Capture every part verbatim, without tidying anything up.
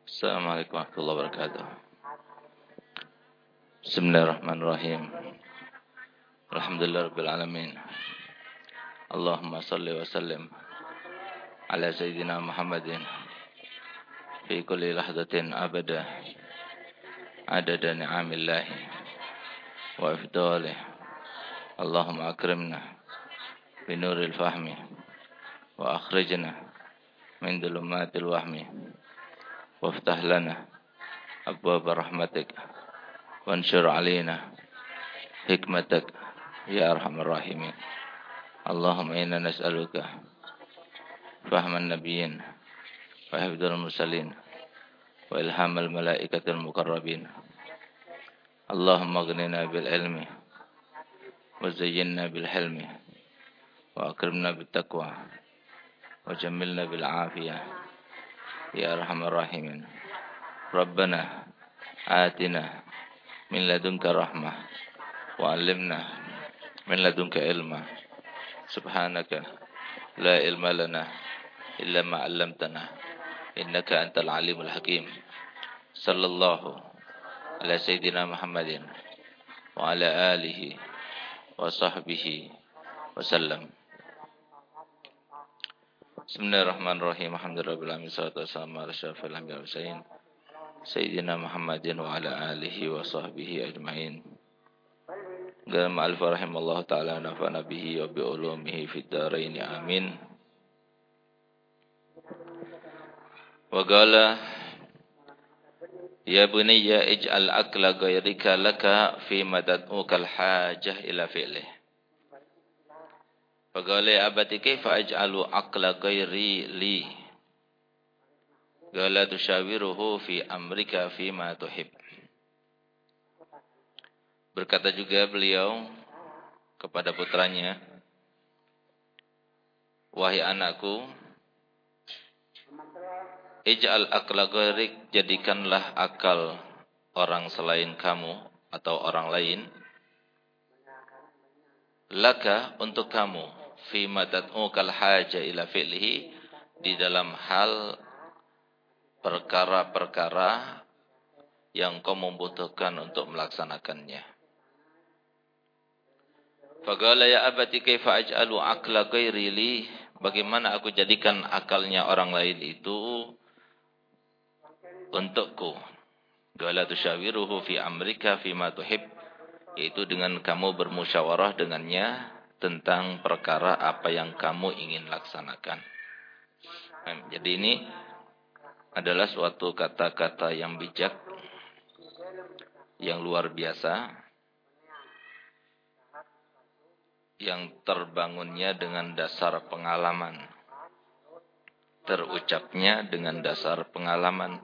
Assalamualaikum warahmatullahi wabarakatuh. Bismillahirrahmanirrahim. Alhamdulillahirabbil alamin. Allahumma shalli wa sallim ala sayyidina Muhammadin fi kulli lahzatin abada adada ni'amillahi wa ifdalih. Allahumma akrimna bi nuril fahmi wa akhrijna min dhulumatil wahmi waftah lana abwaab rahmatik wanshur alaina hikmatak ya arhamar rahimin. Allahumma inna nas'aluka fahman nabiyyin wa hifdzal mursalin wa ilhamal malaikatil muqarrabin. Allahumma aghnina bil ilmi wa zayyinna bil hilmi wa akrimna bit taqwa wa jammilna bil afiyah ya arhamar rahimin. Rabbana atina min ladunka rahmah wa 'allimna min ladunka ilma. Subhanaka la ilma lana illa ma 'allamtana innaka antal alimul hakim. Sallallahu ala sayyidina Muhammadin wa ala alihi wa sahbihi wa sallam. Bismillahirrahmanirrahim. Alhamdulillahirabbil alamin. Wassalatu wassalamu ala asyrafil anbiya'i wal mursalin sayyidina Muhammadin wa ala alihi wa sahbihi ajma'in. Gama alfa rahimallahu ta'ala nafa'na bihi wa bi ulumihi fid dharain amin. Wa qala ya bunayya ij'al akla ghayrika laka fi madad'uka al-hajah ila fi'lih. Wa qala ya abati kaifa aj'alu akla ghayri li? Qala tushawiruhu fi amrika fi ma tuhib. Berkata juga beliau kepada putranya, wahai anakku, ij'al akla ghairik, jadikanlah akal orang selain kamu atau orang lain, laka, untuk kamu, fi madad'ukal haja ila fi'lihi, di dalam hal perkara-perkara yang kau membutuhkan untuk melaksanakannya. Faqala ya abati kaifa aj'alu aqla ghairi li? Bagaimana aku jadikan akalnya orang lain itu untukku? Qala tushawiruhu fi amrika fi ma tuhib, yaitu dengan kamu bermusyawarah dengannya tentang perkara apa yang kamu ingin laksanakan. Jadi ini adalah suatu kata-kata yang bijak, yang luar biasa, yang terbangunnya dengan dasar pengalaman, terucapnya dengan dasar pengalaman.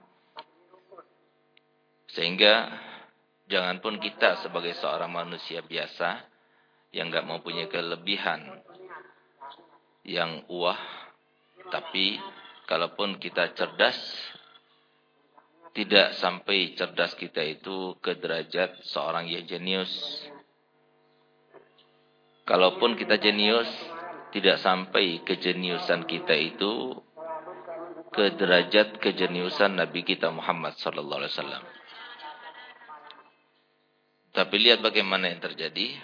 Sehingga jangan pun kita sebagai seorang manusia biasa yang enggak mempunyai kelebihan yang wah, tapi kalaupun kita cerdas, tidak sampai cerdas kita itu ke derajat seorang yang jenius. Kalaupun kita jenius, tidak sampai kejeniusan kita itu ke derajat kejeniusan Nabi kita Muhammad sallallahu alaihi wasallam. Tapi lihat bagaimana yang terjadi.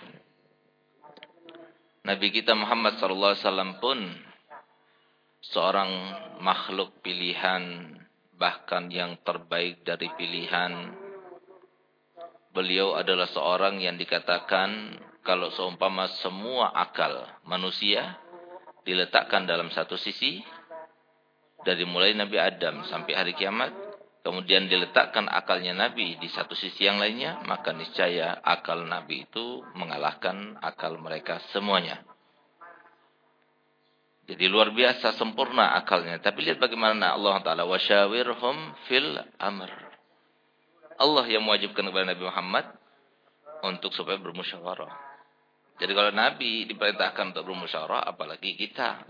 Nabi kita Muhammad sallallahu alaihi wasallam pun seorang makhluk pilihan, bahkan yang terbaik dari pilihan. Beliau adalah seorang yang dikatakan kalau seumpama semua akal manusia diletakkan dalam satu sisi, dari mulai Nabi Adam sampai hari kiamat, kemudian diletakkan akalnya Nabi di satu sisi yang lainnya, maka niscaya akal Nabi itu mengalahkan akal mereka semuanya. Jadi luar biasa sempurna akalnya. Tapi lihat bagaimana Allah Ta'ala, wasyawirhum fil amr. Allah yang mewajibkan kepada Nabi Muhammad untuk supaya bermusyawarah. Jadi kalau Nabi diperintahkan untuk bermusyawarah, apalagi kita.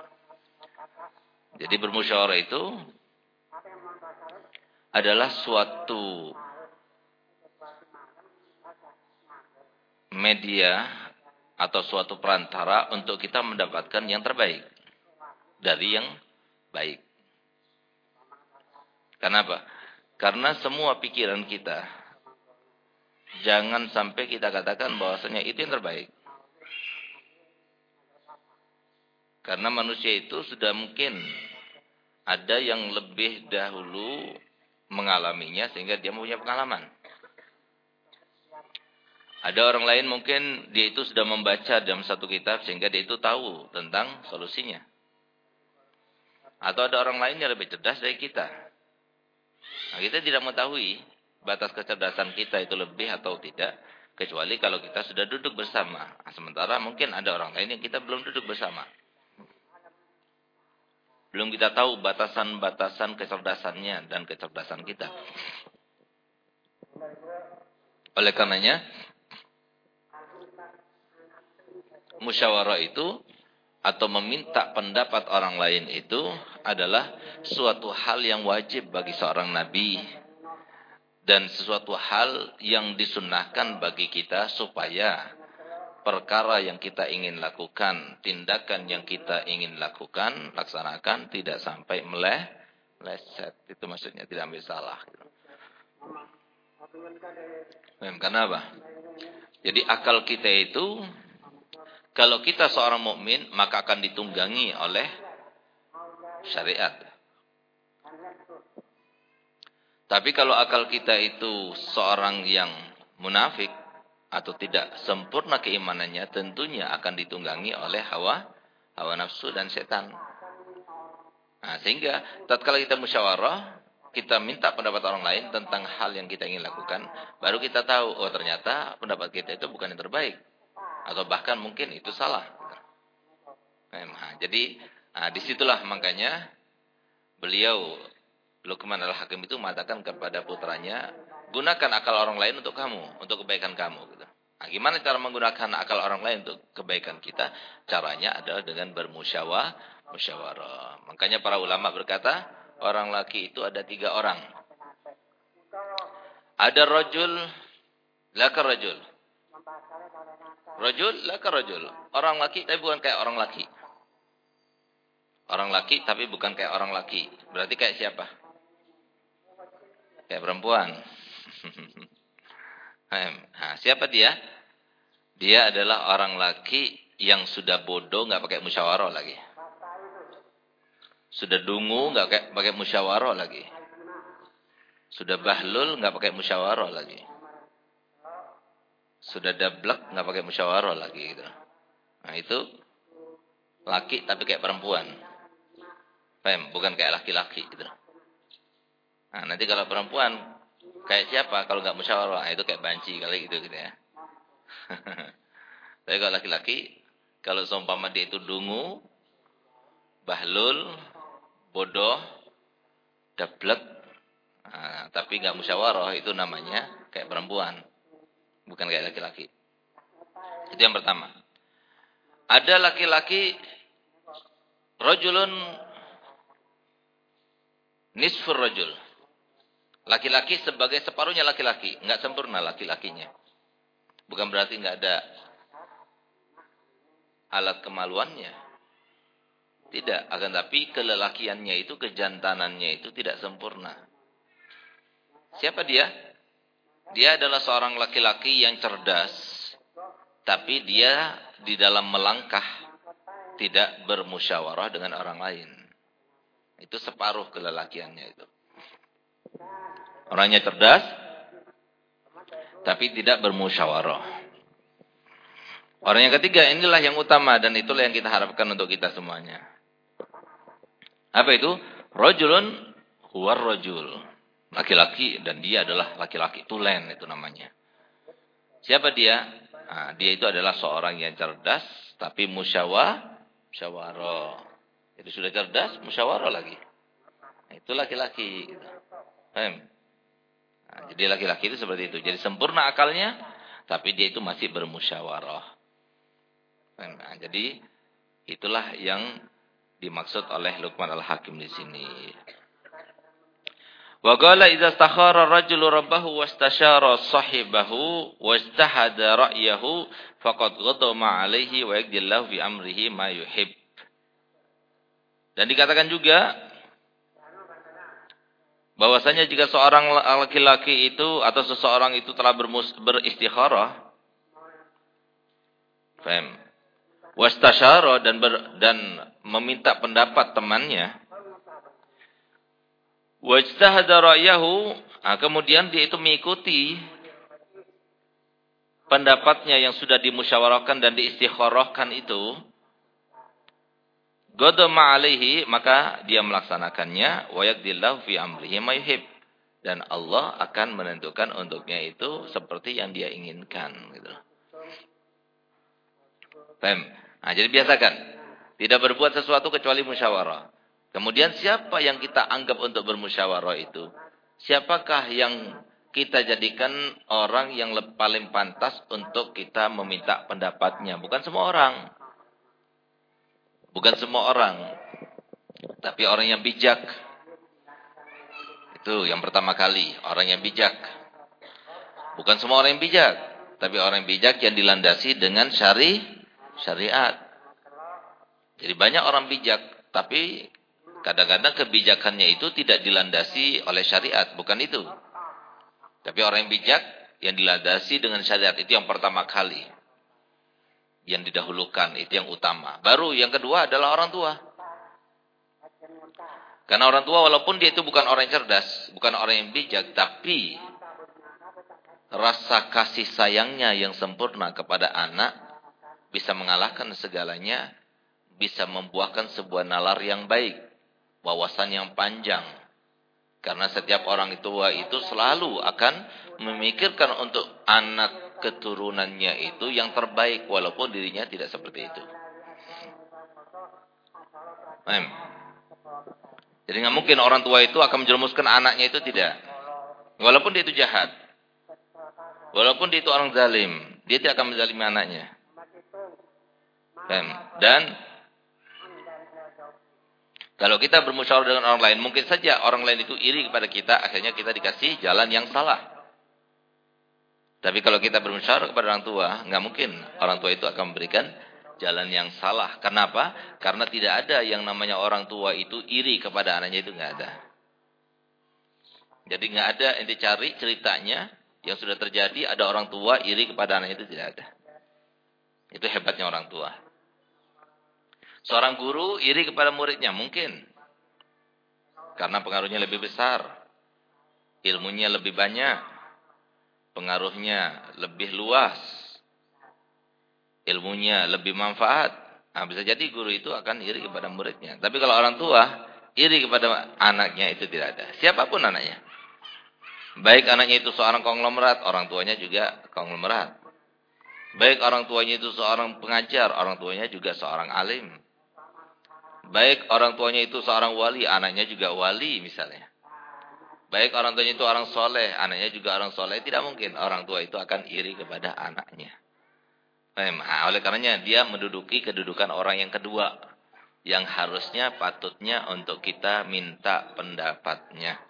Jadi bermusyawarah itu adalah suatu media atau suatu perantara untuk kita mendapatkan yang terbaik dari yang baik. Kenapa? Karena semua pikiran kita, jangan sampai kita katakan bahwasanya itu yang terbaik. Karena manusia itu sudah mungkin ada yang lebih dahulu mengalaminya sehingga dia punya pengalaman. Ada orang lain mungkin dia itu sudah membaca dalam satu kitab sehingga dia itu tahu tentang solusinya. Atau ada orang lain yang lebih cerdas dari kita. Nah, kita tidak mengetahui batas kecerdasan kita itu lebih atau tidak, kecuali kalau kita sudah duduk bersama. Nah, sementara mungkin ada orang lain yang kita belum duduk bersama. Belum kita tahu batasan-batasan kecerdasannya dan kecerdasan kita. Oleh karenanya, musyawarah itu atau meminta pendapat orang lain itu adalah suatu hal yang wajib bagi seorang nabi dan sesuatu hal yang disunnahkan bagi kita supaya perkara yang kita ingin lakukan, tindakan yang kita ingin lakukan, laksanakan tidak sampai meleh, meleset. Itu maksudnya tidak ambil salah. Karena apa? Jadi akal kita itu, kalau kita seorang mukmin maka akan ditunggangi oleh syariat. Tapi kalau akal kita itu seorang yang munafik atau tidak sempurna keimanannya, tentunya akan ditunggangi oleh hawa, hawa nafsu dan setan. Nah, sehingga tatkala kita musyawarah, kita minta pendapat orang lain tentang hal yang kita ingin lakukan, baru kita tahu, oh ternyata pendapat kita itu bukan yang terbaik. Atau bahkan mungkin itu salah. Nah, jadi nah, disitulah makanya beliau Luqman Al-Hakim itu mengatakan kepada putranya, gunakan akal orang lain untuk kamu, untuk kebaikan kamu. Gitu. Nah, gimana cara menggunakan akal orang lain untuk kebaikan kita? Caranya adalah dengan bermusyawarah. Musyawarah. Makanya para ulama berkata, orang laki itu ada tiga orang. Ada rajul, laka rajul. Rajul, laka rajul. Orang laki tapi bukan kayak orang laki. Orang laki tapi bukan kayak orang laki. Berarti kayak siapa? Kayak perempuan. Nah, siapa dia? Dia adalah orang laki yang sudah bodoh, nggak pakai musyawarah lagi. Sudah dungu, nggak pakai, pakai musyawarah lagi. Sudah bahlul, nggak pakai musyawarah lagi. Sudah dablek, nggak pakai musyawarah lagi. Gitu. Nah itu laki tapi kayak perempuan. Paham? Bukan kayak laki-laki. Gitu. Nah nanti kalau perempuan kayak siapa? Kalau nggak musyawarah, nah, itu kayak banci kali gitu, gitu ya. Tapi kalau laki-laki, kalau seumpama dia itu dungu, bahlul, bodoh, dablek, nah, tapi nggak musyawarah, itu namanya kayak perempuan. Bukan kayak laki-laki. Itu yang pertama. Ada laki-laki rajulun nisfur rajul. Laki-laki sebagai separuhnya laki-laki, enggak sempurna laki-lakinya. Bukan berarti enggak ada alat kemaluannya. Tidak, akan tapi kelelakiannya itu, kejantanannya itu tidak sempurna. Siapa dia? Dia adalah seorang laki-laki yang cerdas, tapi dia di dalam melangkah tidak bermusyawarah dengan orang lain. Itu separuh kelelakiannya itu. Orangnya cerdas, tapi tidak bermusyawarah. Orang yang ketiga, inilah yang utama dan itulah yang kita harapkan untuk kita semuanya. Apa itu? Rajulun huwar rajul. Laki-laki dan dia adalah laki-laki. Tulen itu namanya. Siapa dia? Nah, dia itu adalah seorang yang cerdas, tapi musyawarah. Musyawarah. Jadi sudah cerdas, musyawarah lagi. Nah, itu laki-laki. Paham? Nah, jadi laki-laki itu seperti itu. Jadi sempurna akalnya, tapi dia itu masih bermusyawarah. Nah, jadi itulah yang dimaksud oleh Luqman Al-Hakim di sini. Wa qala idza istakhara ar-rajulu rabbahu wastasyara sahibahu wajtahada ra'yahu faqad ghadama 'alaihi wa yaqdillahu fi amrihi ma yuhib. Dan dikatakan juga bahwasanya jika seorang laki-laki itu atau seseorang itu telah bermus, beristikharah, faham? Wastasyara dan ber, dan meminta pendapat temannya, wajtahada ra'yahu, nah, kemudian dia itu mengikuti pendapatnya yang sudah dimusyawarahkan dan diistikharahkan itu, Qadama alaihi, maka dia melaksanakannya, wa yaqdillahu fi amrihi ma yuhib, dan Allah akan menentukan untuknya itu seperti yang dia inginkan, gitu. Paham? Nah, jadi biasakan tidak berbuat sesuatu kecuali musyawarah. Kemudian siapa yang kita anggap untuk bermusyawarah itu? Siapakah yang kita jadikan orang yang paling pantas untuk kita meminta pendapatnya? Bukan semua orang. Bukan semua orang, tapi orang yang bijak. Itu yang pertama kali, orang yang bijak. Bukan semua orang yang bijak, tapi orang yang bijak yang dilandasi dengan syari, syariat. Jadi banyak orang bijak, tapi kadang-kadang kebijakannya itu tidak dilandasi oleh syariat, bukan itu. Tapi orang yang bijak yang dilandasi dengan syariat, itu yang pertama kali. Yang didahulukan, itu yang utama. Baru yang kedua adalah orang tua. Karena orang tua walaupun dia itu bukan orang yang cerdas, bukan orang yang bijak, tapi rasa kasih sayangnya yang sempurna kepada anak bisa mengalahkan segalanya, bisa membuahkan sebuah nalar yang baik, wawasan yang panjang. Karena setiap orang tua itu selalu akan memikirkan untuk anak keturunannya itu yang terbaik, walaupun dirinya tidak seperti itu. Paham? Jadi nggak mungkin orang tua itu akan menjerumuskan anaknya itu, tidak. Walaupun dia itu jahat, walaupun dia itu orang zalim, dia tidak akan menzalimi anaknya. Paham? Dan kalau kita bermusyawarah dengan orang lain, mungkin saja orang lain itu iri kepada kita, akhirnya kita dikasih jalan yang salah. Tapi kalau kita bermusyawarah kepada orang tua, nggak mungkin orang tua itu akan memberikan jalan yang salah. Kenapa? Karena tidak ada yang namanya orang tua itu iri kepada anaknya, itu nggak ada. Jadi nggak ada ente cari ceritanya yang sudah terjadi ada orang tua iri kepada anaknya, itu tidak ada. Itu hebatnya orang tua. Seorang guru iri kepada muridnya mungkin, karena pengaruhnya lebih besar, ilmunya lebih banyak. Pengaruhnya lebih luas, ilmunya lebih manfaat. Nah, bisa jadi guru itu akan iri kepada muridnya. Tapi kalau orang tua iri kepada anaknya, itu tidak ada. Siapapun anaknya. Baik anaknya itu seorang konglomerat, orang tuanya juga konglomerat. Baik orang tuanya itu seorang pengajar, orang tuanya juga seorang alim. Baik orang tuanya itu seorang wali, anaknya juga wali misalnya. Baik orang tuanya itu orang soleh, anaknya juga orang soleh. Tidak mungkin orang tua itu akan iri kepada anaknya. Nah, oleh karenanya dia menduduki kedudukan orang yang kedua, yang harusnya patutnya untuk kita minta pendapatnya.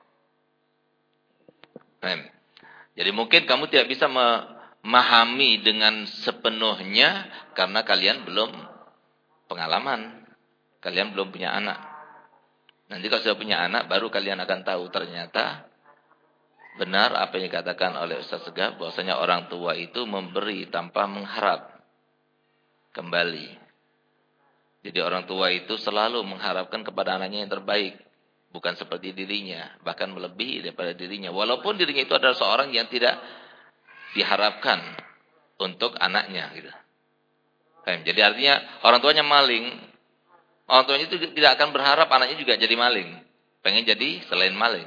Jadi mungkin kamu tidak bisa memahami dengan sepenuhnya karena kalian belum pengalaman. Kalian belum punya anak. Nanti kalau sudah punya anak, baru kalian akan tahu ternyata benar apa yang dikatakan oleh Ustaz Segaf, bahwasanya orang tua itu memberi tanpa mengharap kembali. Jadi orang tua itu selalu mengharapkan kepada anaknya yang terbaik, bukan seperti dirinya, bahkan melebihi daripada dirinya. Walaupun dirinya itu adalah seorang yang tidak diharapkan untuk anaknya, gitu. Jadi artinya orang tuanya maling. Orang tuanya itu tidak akan berharap anaknya juga jadi maling. Pengen jadi selain maling.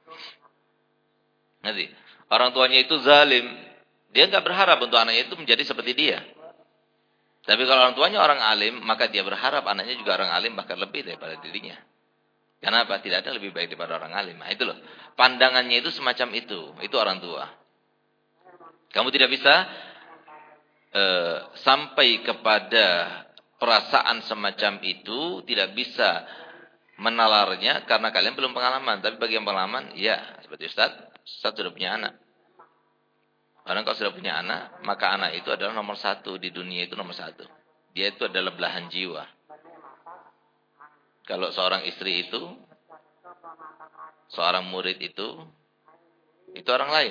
Nanti orang tuanya itu zalim, dia nggak berharap untuk anaknya itu menjadi seperti dia. Tapi kalau orang tuanya orang alim, maka dia berharap anaknya juga orang alim, bahkan lebih daripada dirinya. Kenapa? Tidak ada lebih baik daripada orang alim. Nah, itu loh. Pandangannya itu semacam itu. Itu orang tua. Kamu tidak bisa uh, sampai kepada perasaan semacam itu, tidak bisa menalarnya karena kalian belum pengalaman. Tapi bagi yang pengalaman, ya seperti Ustaz, Ustaz sudah punya anak. Orang kalau sudah punya anak, maka anak itu adalah nomor satu di dunia, itu nomor satu. Dia itu adalah belahan jiwa. Kalau seorang istri itu Seorang murid itu, itu orang lain.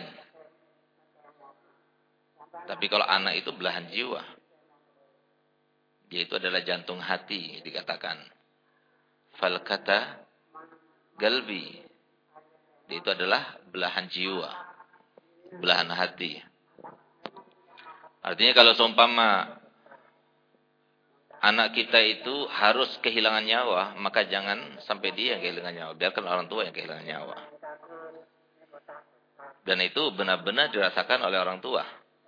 Tapi kalau anak itu belahan jiwa. Dia itu adalah jantung hati, dikatakan. Falkata galbi. Dia itu adalah belahan jiwa. Belahan hati. Artinya kalau seumpama anak kita itu harus kehilangan nyawa, maka jangan sampai dia yang kehilangan nyawa. Biarkan orang tua yang kehilangan nyawa. Dan itu benar-benar dirasakan oleh orang tua.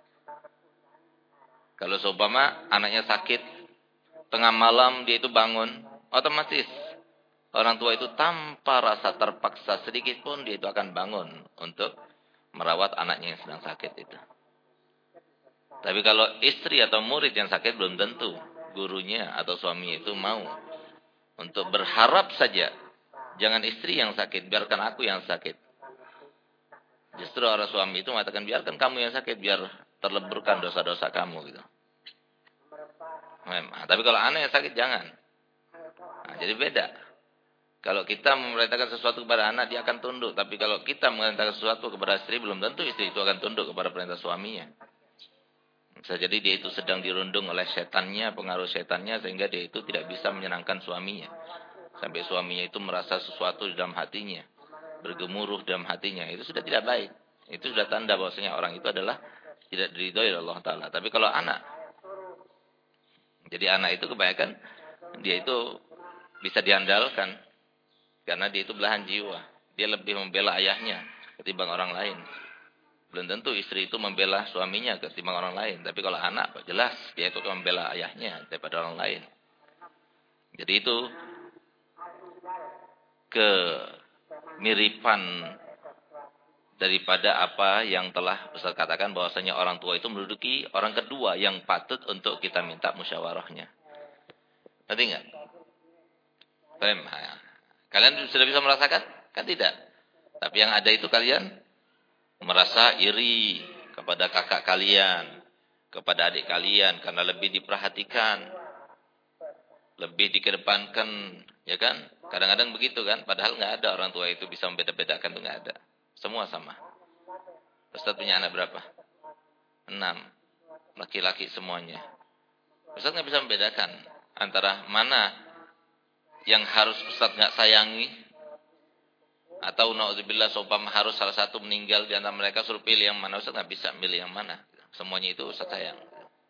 Kalau seumpama anaknya sakit, tengah malam dia itu bangun, otomatis orang tua itu tanpa rasa terpaksa sedikit pun dia itu akan bangun untuk merawat anaknya yang sedang sakit itu. Tapi kalau istri atau murid yang sakit belum tentu gurunya atau suaminya itu mau untuk berharap saja. Jangan istri yang sakit, biarkan aku yang sakit. Justru orang suami itu mengatakan biarkan kamu yang sakit biar terleburkan dosa-dosa kamu gitu. Nah, tapi kalau anak yang sakit jangan. Nah, jadi beda. Kalau kita memerintahkan sesuatu kepada anak dia akan tunduk, tapi kalau kita memerintahkan sesuatu kepada istri belum tentu istri itu akan tunduk kepada perintah suaminya. Bisa jadi dia itu sedang dirundung oleh setannya, pengaruh setannya sehingga dia itu tidak bisa menyenangkan suaminya. Sampai suaminya itu merasa sesuatu di dalam hatinya, bergemuruh dalam hatinya. Itu sudah tidak baik. Itu sudah tanda bahwasanya orang itu adalah tidak diridhoi oleh Allah Taala. Tapi kalau anak, jadi anak itu kebanyakan dia itu bisa diandalkan karena dia itu belahan jiwa. Dia lebih membela ayahnya ketimbang orang lain. Belum tentu istri itu membela suaminya ketimbang orang lain. Tapi kalau anak, jelas dia itu akan membela ayahnya daripada orang lain. Jadi itu kemiripan daripada apa yang telah Ustaz katakan bahwasanya orang tua itu menduduki orang kedua yang patut untuk kita minta musyawarahnya. Ngerti enggak? Paham? Kalian sudah bisa merasakan? Kan tidak. Tapi yang ada itu kalian merasa iri kepada kakak kalian, kepada adik kalian karena lebih diperhatikan, lebih dikedepankan, ya kan? Kadang-kadang begitu kan? Padahal nggak ada orang tua itu bisa membeda-bedakan, itu nggak ada. Semua sama. Ustaz punya anak berapa? Enam. Laki-laki semuanya. Ustaz nggak bisa membedakan antara mana yang harus Ustaz nggak sayangi. Atau na'udzubillah seumpama harus salah satu meninggal di antara mereka suruh pilih yang mana. Ustaz nggak bisa milih yang mana. Semuanya itu Ustaz sayang.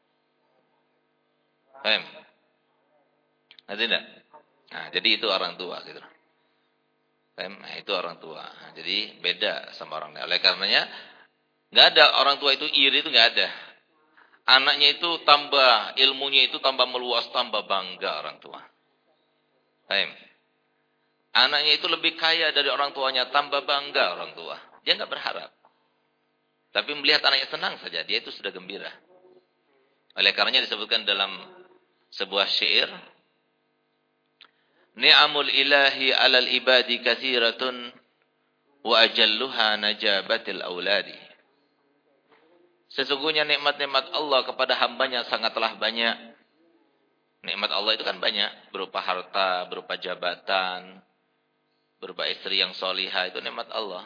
Paham? Nah, tidak? Nah, jadi itu orang tua gitu. Paham? Nah, itu orang tua. Nah, jadi beda sama orang lain. Oleh karenanya nggak ada orang tua itu iri itu nggak ada. Anaknya itu tambah ilmunya itu tambah meluas, tambah bangga orang tua. Paham? Anaknya itu lebih kaya dari orang tuanya, tambah bangga orang tua. Dia nggak berharap. Tapi melihat anaknya senang saja, dia itu sudah gembira. Oleh karenanya disebutkan dalam sebuah syair, Ni'amul ilahi alal ibadi katsiratun wa ajalluha najabatil auladi. Sesungguhnya nikmat-nikmat Allah kepada hambanya sangatlah banyak. Nikmat Allah itu kan banyak, berupa harta, berupa jabatan, berupa istri yang solihah, itu nikmat Allah.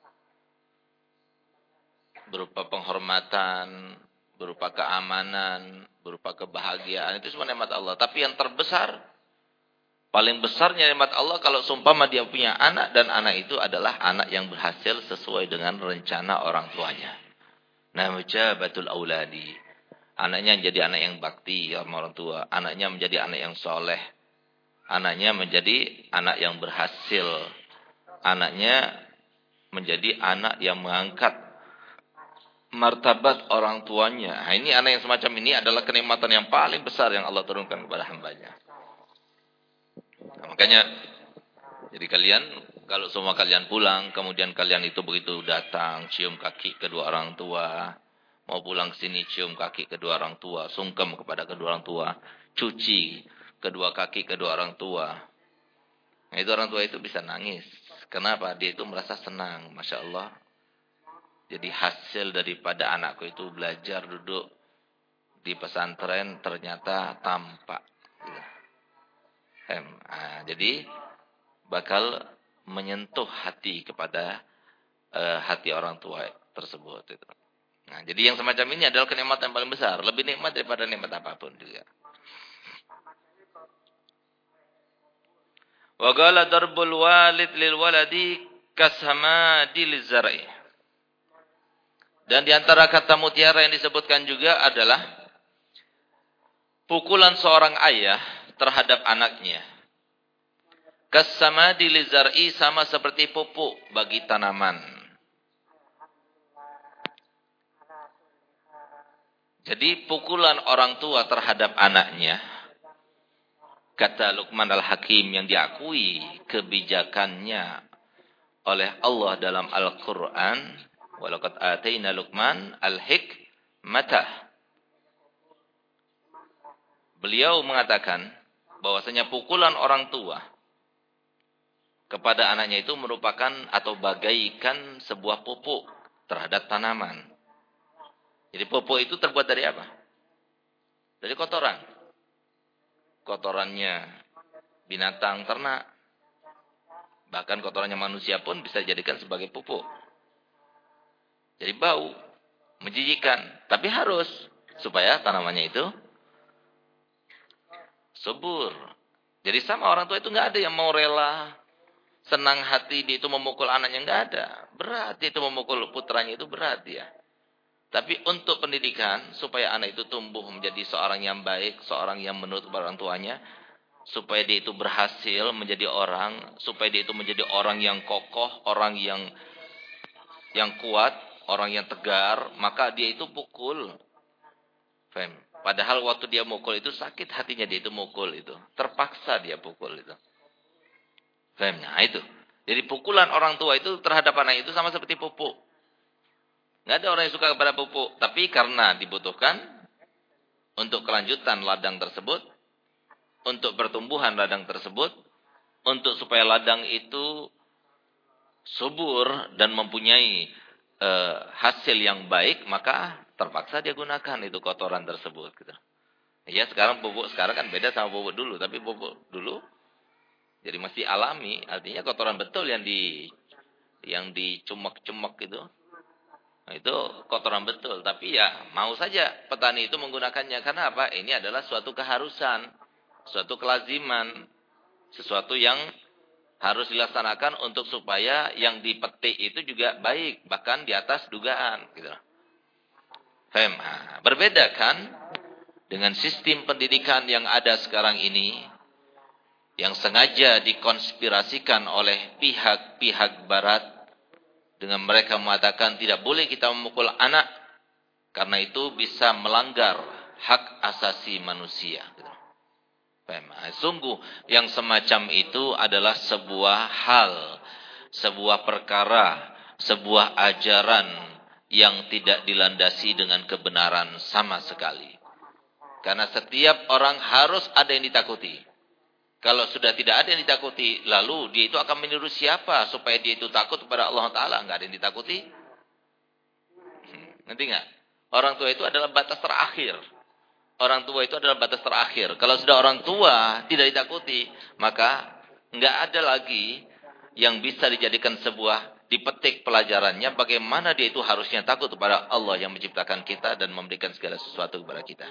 Berupa penghormatan, berupa keamanan, berupa kebahagiaan, itu semua nikmat Allah. Tapi yang terbesar, paling besarnya nikmat Allah kalau seumpama dia punya anak, dan anak itu adalah anak yang berhasil sesuai dengan rencana orang tuanya. Najabatul auladi. Anaknya menjadi anak yang bakti sama orang tua. Anaknya menjadi anak yang soleh. Anaknya menjadi anak yang berhasil. Anaknya menjadi anak yang mengangkat martabat orang tuanya. Nah, ini anak yang semacam ini adalah kenikmatan yang paling besar yang Allah turunkan kepada hambanya. Nah, makanya, jadi kalian, kalau semua kalian pulang, kemudian kalian itu begitu datang, cium kaki kedua orang tua, mau pulang ke sini cium kaki kedua orang tua, sungkem kepada kedua orang tua, cuci kedua kaki kedua orang tua. Nah, itu orang tua itu bisa nangis. Kenapa? Dia itu merasa senang. Masya Allah. Jadi hasil daripada anakku itu belajar duduk di pesantren ternyata tampak. Nah, jadi bakal menyentuh hati kepada uh, hati orang tua tersebut. Itu. Nah, jadi yang semacam ini adalah kenikmatan yang paling besar, lebih nikmat daripada nikmat apapun juga. Wa qala darbul walid lil waladi kashamadi lizar'i. Dan di antara kata mutiara yang disebutkan juga adalah pukulan seorang ayah terhadap anaknya. Kashamadi lizar'i, sama seperti pupuk bagi tanaman. Jadi pukulan orang tua terhadap anaknya, kata Luqman Al-Hakim yang diakui kebijakannya oleh Allah dalam Al-Quran, walaqad atayna Luqman al-hikmata. Beliau mengatakan bahwasanya pukulan orang tua kepada anaknya itu merupakan atau bagaikan sebuah pupuk terhadap tanaman. Jadi pupuk itu terbuat dari apa? Dari kotoran. Kotorannya binatang ternak. Bahkan kotorannya manusia pun bisa dijadikan sebagai pupuk. Jadi bau, menjijikan. Tapi harus supaya tanamannya itu subur. Jadi sama orang tua itu nggak ada yang mau rela, senang hati dia itu memukul anaknya, nggak ada. Berat dia itu memukul putranya, itu berat dia. Tapi untuk pendidikan, supaya anak itu tumbuh menjadi seorang yang baik, seorang yang menurut orang tuanya, supaya dia itu berhasil menjadi orang, supaya dia itu menjadi orang yang kokoh, orang yang yang kuat, orang yang tegar, maka dia itu pukul. Faham? Padahal waktu dia mukul itu sakit hatinya, dia itu mukul itu. Terpaksa dia pukul itu. Faham? Nah itu. Jadi pukulan orang tua itu terhadap anak itu sama seperti pupuk. Nggak ada orang yang suka kepada pupuk. Tapi karena dibutuhkan untuk kelanjutan ladang tersebut, untuk pertumbuhan ladang tersebut, untuk supaya ladang itu subur dan mempunyai e, hasil yang baik, maka terpaksa dia gunakan itu kotoran tersebut. Gitu. Ya sekarang pupuk sekarang kan beda sama pupuk dulu. Tapi pupuk dulu jadi masih alami. Artinya kotoran betul yang di yang dicumek-cumek itu. Nah, itu kotoran betul. Tapi ya mau saja petani itu menggunakannya. Karena apa? Ini adalah suatu keharusan. Suatu kelaziman. Sesuatu yang harus dilaksanakan untuk supaya yang dipetik itu juga baik. Bahkan di atas dugaan. Gitu. Fem. Nah, berbeda kan dengan sistem pendidikan yang ada sekarang ini. Yang sengaja dikonspirasikan oleh pihak-pihak barat. Dengan mereka mengatakan tidak boleh kita memukul anak. Karena itu bisa melanggar hak asasi manusia. Sungguh yang semacam itu adalah sebuah hal. Sebuah perkara. Sebuah ajaran yang tidak dilandasi dengan kebenaran sama sekali. Karena setiap orang harus ada yang ditakuti. Kalau sudah tidak ada yang ditakuti, lalu dia itu akan meniru siapa supaya dia itu takut kepada Allah Ta'ala? Enggak ada yang ditakuti. Ngerti enggak? Orang tua itu adalah batas terakhir. Orang tua itu adalah batas terakhir. Kalau sudah orang tua tidak ditakuti, maka enggak ada lagi yang bisa dijadikan sebuah dipetik pelajarannya bagaimana dia itu harusnya takut kepada Allah yang menciptakan kita dan memberikan segala sesuatu kepada kita.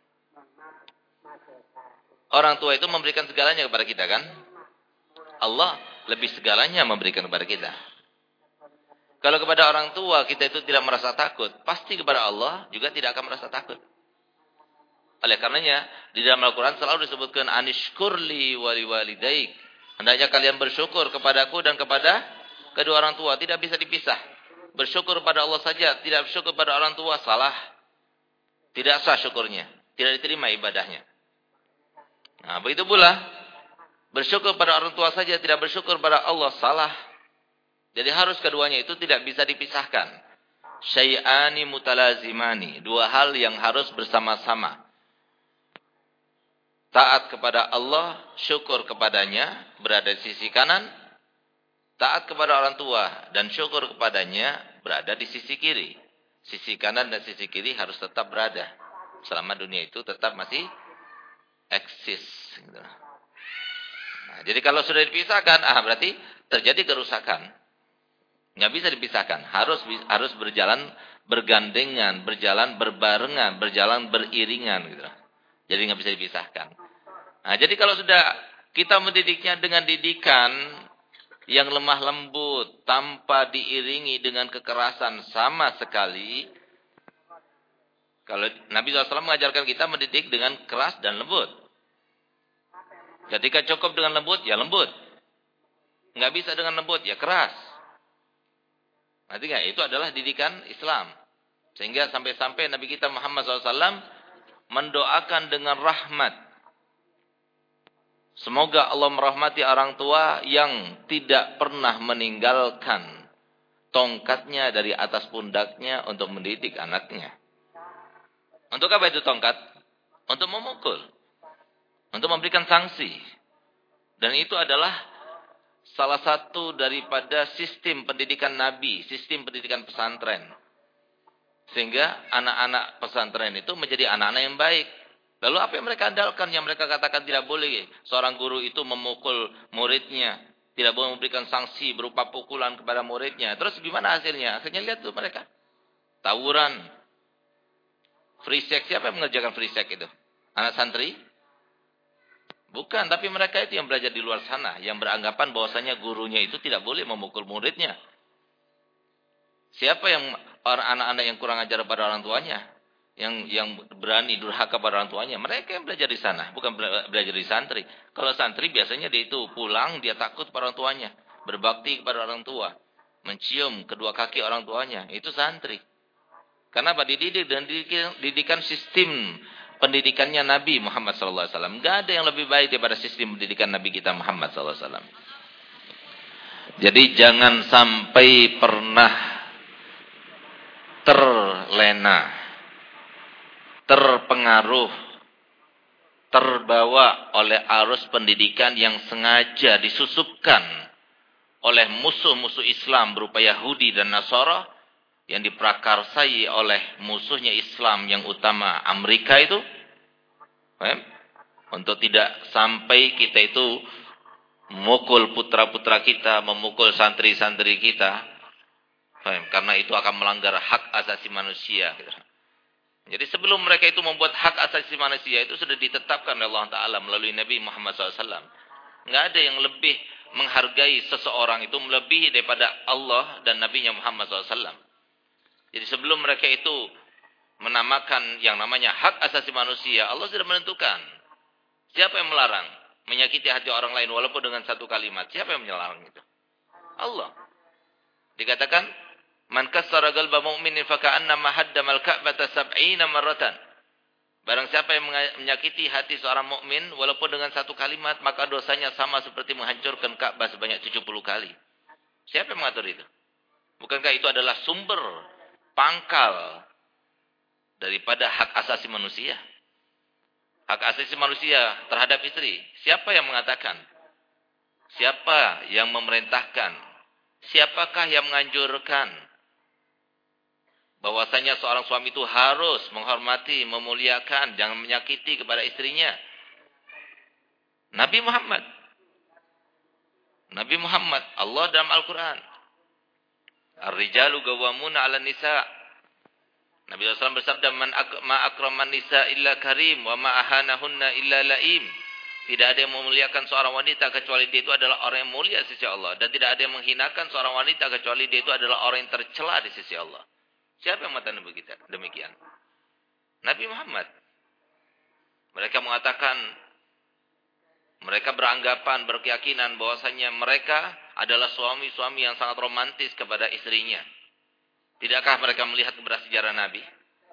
Orang tua itu memberikan segalanya kepada kita kan? Allah lebih segalanya memberikan kepada kita. Kalau kepada orang tua kita itu tidak merasa takut, pasti kepada Allah juga tidak akan merasa takut. Oleh karenanya, di dalam Al-Quran selalu disebutkan anishkurli wali walidaik. Hendaknya kalian bersyukur kepadaku dan kepada kedua orang tua. Tidak bisa dipisah. Bersyukur kepada Allah saja, tidak bersyukur kepada orang tua, salah. Tidak sah syukurnya. Tidak diterima ibadahnya. Nah, begitu pula bersyukur pada orang tua saja, tidak bersyukur pada Allah, salah. Jadi harus keduanya itu tidak bisa dipisahkan. Syai'ani mutalazimani, dua hal yang harus bersama-sama. Taat kepada Allah, syukur kepadanya, berada di sisi kanan. Taat kepada orang tua dan syukur kepadanya, berada di sisi kiri. Sisi kanan dan sisi kiri harus tetap berada. Selama dunia itu tetap masih eksis. Nah, jadi kalau sudah dipisahkan, ah berarti terjadi kerusakan. Nggak bisa dipisahkan. Harus harus berjalan bergandengan, berjalan berbarengan, berjalan beriringan gitu. Jadi nggak bisa dipisahkan. Nah, jadi kalau sudah kita mendidiknya dengan didikan yang lemah lembut tanpa diiringi dengan kekerasan sama sekali. Kalau Nabi shallallahu alaihi wasallam mengajarkan kita mendidik dengan keras dan lembut. Ketika cukup dengan lembut, ya lembut. Nggak bisa dengan lembut, ya keras. Nanti nggak? Itu adalah didikan Islam. Sehingga sampai-sampai Nabi kita Muhammad shallallahu alaihi wasallam mendoakan dengan rahmat. Semoga Allah merahmati orang tua yang tidak pernah meninggalkan tongkatnya dari atas pundaknya untuk mendidik anaknya. Untuk apa itu tongkat? Untuk memukul. Untuk memberikan sanksi. Dan itu adalah salah satu daripada sistem pendidikan Nabi, sistem pendidikan pesantren. Sehingga anak-anak pesantren itu menjadi anak-anak yang baik. Lalu apa yang mereka andalkan? Yang mereka katakan tidak boleh seorang guru itu memukul muridnya. Tidak boleh memberikan sanksi berupa pukulan kepada muridnya. Terus gimana hasilnya? Akhirnya lihat tuh mereka. Tawuran. Free sex. Siapa yang mengerjakan free sex itu? Anak santri? Bukan. Tapi mereka itu yang belajar di luar sana. Yang beranggapan bahwasanya gurunya itu tidak boleh memukul muridnya. Siapa yang orang anak-anak yang kurang ajar pada orang tuanya? Yang yang berani durhaka pada orang tuanya. Mereka yang belajar di sana. Bukan belajar di santri. Kalau santri biasanya dia itu pulang. Dia takut pada orang tuanya. Berbakti kepada orang tua. Mencium kedua kaki orang tuanya. Itu santri. Karena apa? Dididik dan didikan, didikan sistem pendidikannya Nabi Muhammad shallallahu alaihi wasallam. Gak ada yang lebih baik daripada sistem pendidikan Nabi kita Muhammad shallallahu alaihi wasallam. Jadi jangan sampai pernah terlena, terpengaruh, terbawa oleh arus pendidikan yang sengaja disusupkan oleh musuh-musuh Islam berupa Yahudi dan Nasara, yang diprakarsai oleh musuhnya Islam yang utama Amerika itu, eh, untuk tidak sampai kita itu memukul putra-putra kita, memukul santri-santri kita, eh, karena itu akan melanggar hak asasi manusia. Jadi sebelum mereka itu membuat hak asasi manusia itu sudah ditetapkan oleh Allah Taala melalui Nabi Muhammad shallallahu alaihi wasallam. Nggak ada yang lebih menghargai seseorang itu melebihi daripada Allah dan Nabi-Nya Muhammad shallallahu alaihi wasallam. Jadi sebelum mereka itu menamakan yang namanya hak asasi manusia, Allah sudah menentukan. Siapa yang melarang menyakiti hati orang lain walaupun dengan satu kalimat? Siapa yang melarang itu? Allah. Dikatakan, "Man kassara qalba mu'minin faka'annama haddamal ka'bata sab'ina marratan." Barang siapa yang menyakiti hati seorang mukmin walaupun dengan satu kalimat, maka dosanya sama seperti menghancurkan Ka'bah sebanyak tujuh puluh kali. Siapa yang mengatur itu? Bukankah itu adalah sumber pangkal daripada hak asasi manusia? Hak asasi manusia terhadap istri. Siapa yang mengatakan? Siapa yang memerintahkan? Siapakah yang menganjurkan bahwasanya seorang suami itu harus menghormati, memuliakan, jangan menyakiti kepada istrinya? Nabi Muhammad. Nabi Muhammad. Allah dalam Al-Quran. Ar-rijalu qawwamuna 'alan nisa. Nabi shallallahu alaihi wasallam bersabda, "Man ak- ma akraman nisa illa karim wa ma ahanahunna illa laim." Tidak ada yang memuliakan seorang wanita kecuali dia itu adalah orang yang mulia di sisi Allah, dan tidak ada yang menghinakan seorang wanita kecuali dia itu adalah orang yang tercela di sisi Allah. Siapa yang mengatakan begitu? Demikian. Nabi Muhammad. Mereka mengatakan, mereka beranggapan, berkeyakinan bahwasanya mereka adalah suami-suami yang sangat romantis kepada istrinya. Tidakkah mereka melihat kepada sejarah Nabi?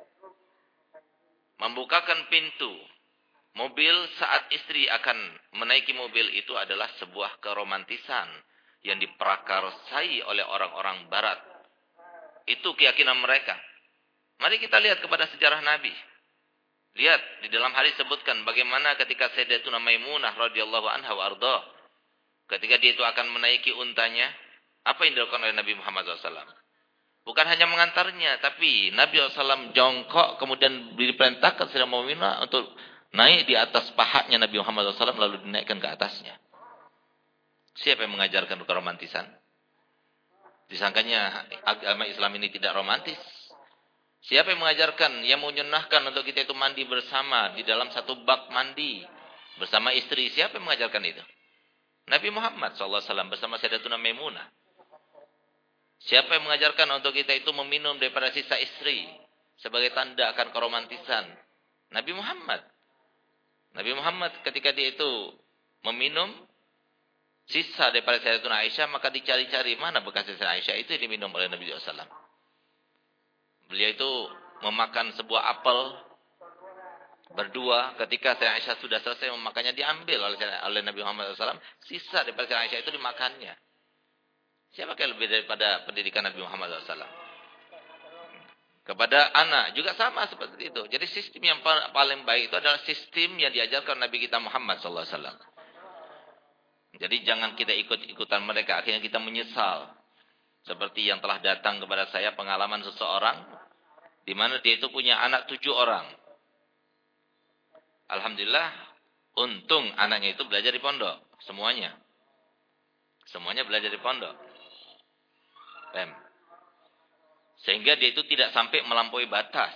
Membukakan pintu mobil saat istri akan menaiki mobil itu adalah sebuah keromantisan yang diprakarsai oleh orang-orang barat. Itu keyakinan mereka. Mari kita lihat kepada sejarah Nabi. Lihat, di dalam hadis disebutkan bagaimana ketika Sayyidatuna Maimunah radhiyallahu anha wa ardha, ketika dia itu akan menaiki untanya, apa yang dilakukan oleh Nabi Muhammad shallallahu alaihi wasallam? Bukan hanya mengantarnya, tapi Nabi shallallahu alaihi wasallam jongkok, kemudian diperintahkan Sayyidatuna Maimunah untuk naik di atas pahanya Nabi Muhammad shallallahu alaihi wasallam, lalu dinaikkan ke atasnya. Siapa yang mengajarkan keromantisan? Disangkanya agama Islam ini tidak romantis. Siapa yang mengajarkan, yang menyunahkan untuk kita itu mandi bersama di dalam satu bak mandi bersama istri? Siapa yang mengajarkan itu? Nabi Muhammad shallallahu alaihi wasallam bersama Sayyidatuna Maimunah. Siapa yang mengajarkan untuk kita itu meminum daripada sisa istri sebagai tanda akan keromantisan? Nabi Muhammad. Nabi Muhammad ketika dia itu meminum sisa daripada Sayyidatuna Aisyah, maka dicari-cari mana bekas sisa Aisyah itu yang diminum oleh Nabi shallallahu alaihi wasallam. Beliau itu memakan sebuah apel berdua. Ketika Sayyidatuna Aisyah sudah selesai memakannya, diambil oleh, oleh Nabi Muhammad shallallahu alaihi wasallam. Sisa daripada Sayyidatuna Aisyah itu dimakannya. Siapa yang lebih daripada pendidikan Nabi Muhammad shallallahu alaihi wasallam? Kepada anak juga sama seperti itu. Jadi sistem yang paling baik itu adalah sistem yang diajarkan Nabi kita Muhammad shallallahu alaihi wasallam. Jadi jangan kita ikut-ikutan mereka, akhirnya kita menyesal. Seperti yang telah datang kepada saya pengalaman seseorang, di mana dia itu punya anak tujuh orang. Alhamdulillah, untung anaknya itu belajar di pondok, semuanya. Semuanya belajar di pondok. Pem. Sehingga dia itu tidak sampai melampaui batas.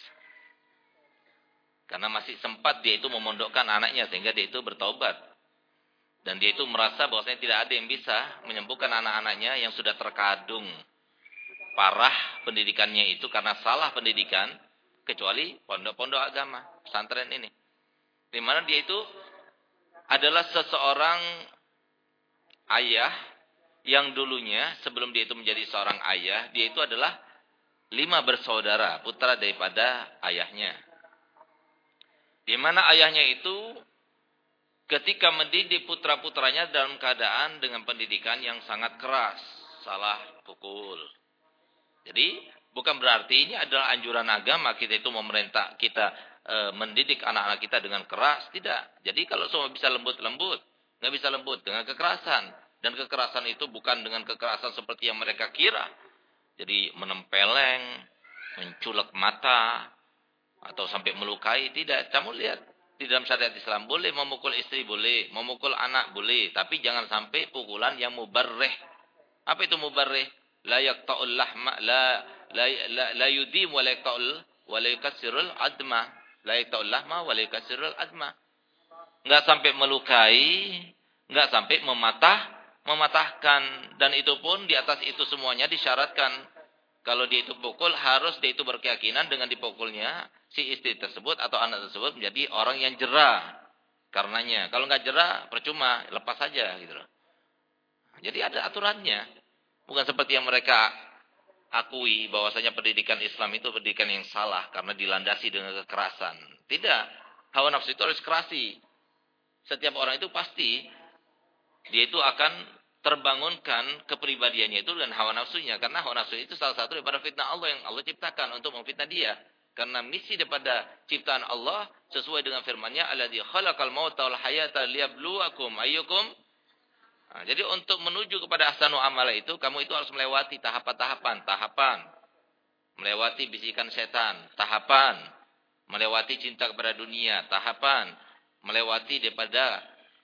Karena masih sempat dia itu memondokkan anaknya, sehingga dia itu bertaubat. Dan dia itu merasa bahwasanya tidak ada yang bisa menyembuhkan anak-anaknya yang sudah terkadung parah pendidikannya itu karena salah pendidikan, kecuali pondok-pondok agama, pesantren ini. Di mana dia itu adalah seseorang ayah yang dulunya sebelum dia itu menjadi seorang ayah, dia itu adalah lima bersaudara, putra daripada ayahnya. Di mana ayahnya itu ketika mendidik putra-putranya dalam keadaan dengan pendidikan yang sangat keras, salah pukul. Jadi bukan berarti ini adalah anjuran agama kita itu memerintah kita e, mendidik anak-anak kita dengan keras, tidak. Jadi kalau semua bisa lembut-lembut, nggak bisa lembut dengan kekerasan, dan kekerasan itu bukan dengan kekerasan seperti yang mereka kira. Jadi menempeleng, menculek mata, atau sampai melukai, tidak. Kamu lihat di dalam syariat Islam boleh memukul istri, boleh memukul anak, boleh, tapi jangan sampai pukulan yang mubarrih. Apa itu mubarrih? La yaqta'ul lahma, la la la, la yudim wa la yaqta'ul wa la yukassirul adma. La yaqta'ul lahma wa la yukassirul adma. Enggak sampai melukai, enggak sampai mematah, mematahkan, dan itu pun di atas itu semuanya disyaratkan kalau dia itu pukul harus dia itu berkeyakinan dengan dipukulnya si istri tersebut atau anak tersebut menjadi orang yang jera karenanya. Kalau enggak jera percuma, lepas saja gitu loh. Jadi ada aturannya. Bukan seperti yang mereka akui bahwasanya pendidikan Islam itu pendidikan yang salah karena dilandasi dengan kekerasan. Tidak. Hawa nafsu itu harus kerasi. Setiap orang itu pasti dia itu akan terbangunkan kepribadiannya itu dan hawa nafsunya. Karena hawa nafsu itu salah satu daripada fitnah Allah yang Allah ciptakan untuk memfitnah dia. Karena misi daripada ciptaan Allah sesuai dengan firman-Nya, "Alladzi khalaqal mauta wal hayata liyabluwakum ayyukum." Nah, jadi untuk menuju kepada ahsanul amala itu kamu itu harus melewati tahapan-tahapan, tahapan. Melewati bisikan setan, tahapan. Melewati cinta kepada dunia, tahapan. Melewati daripada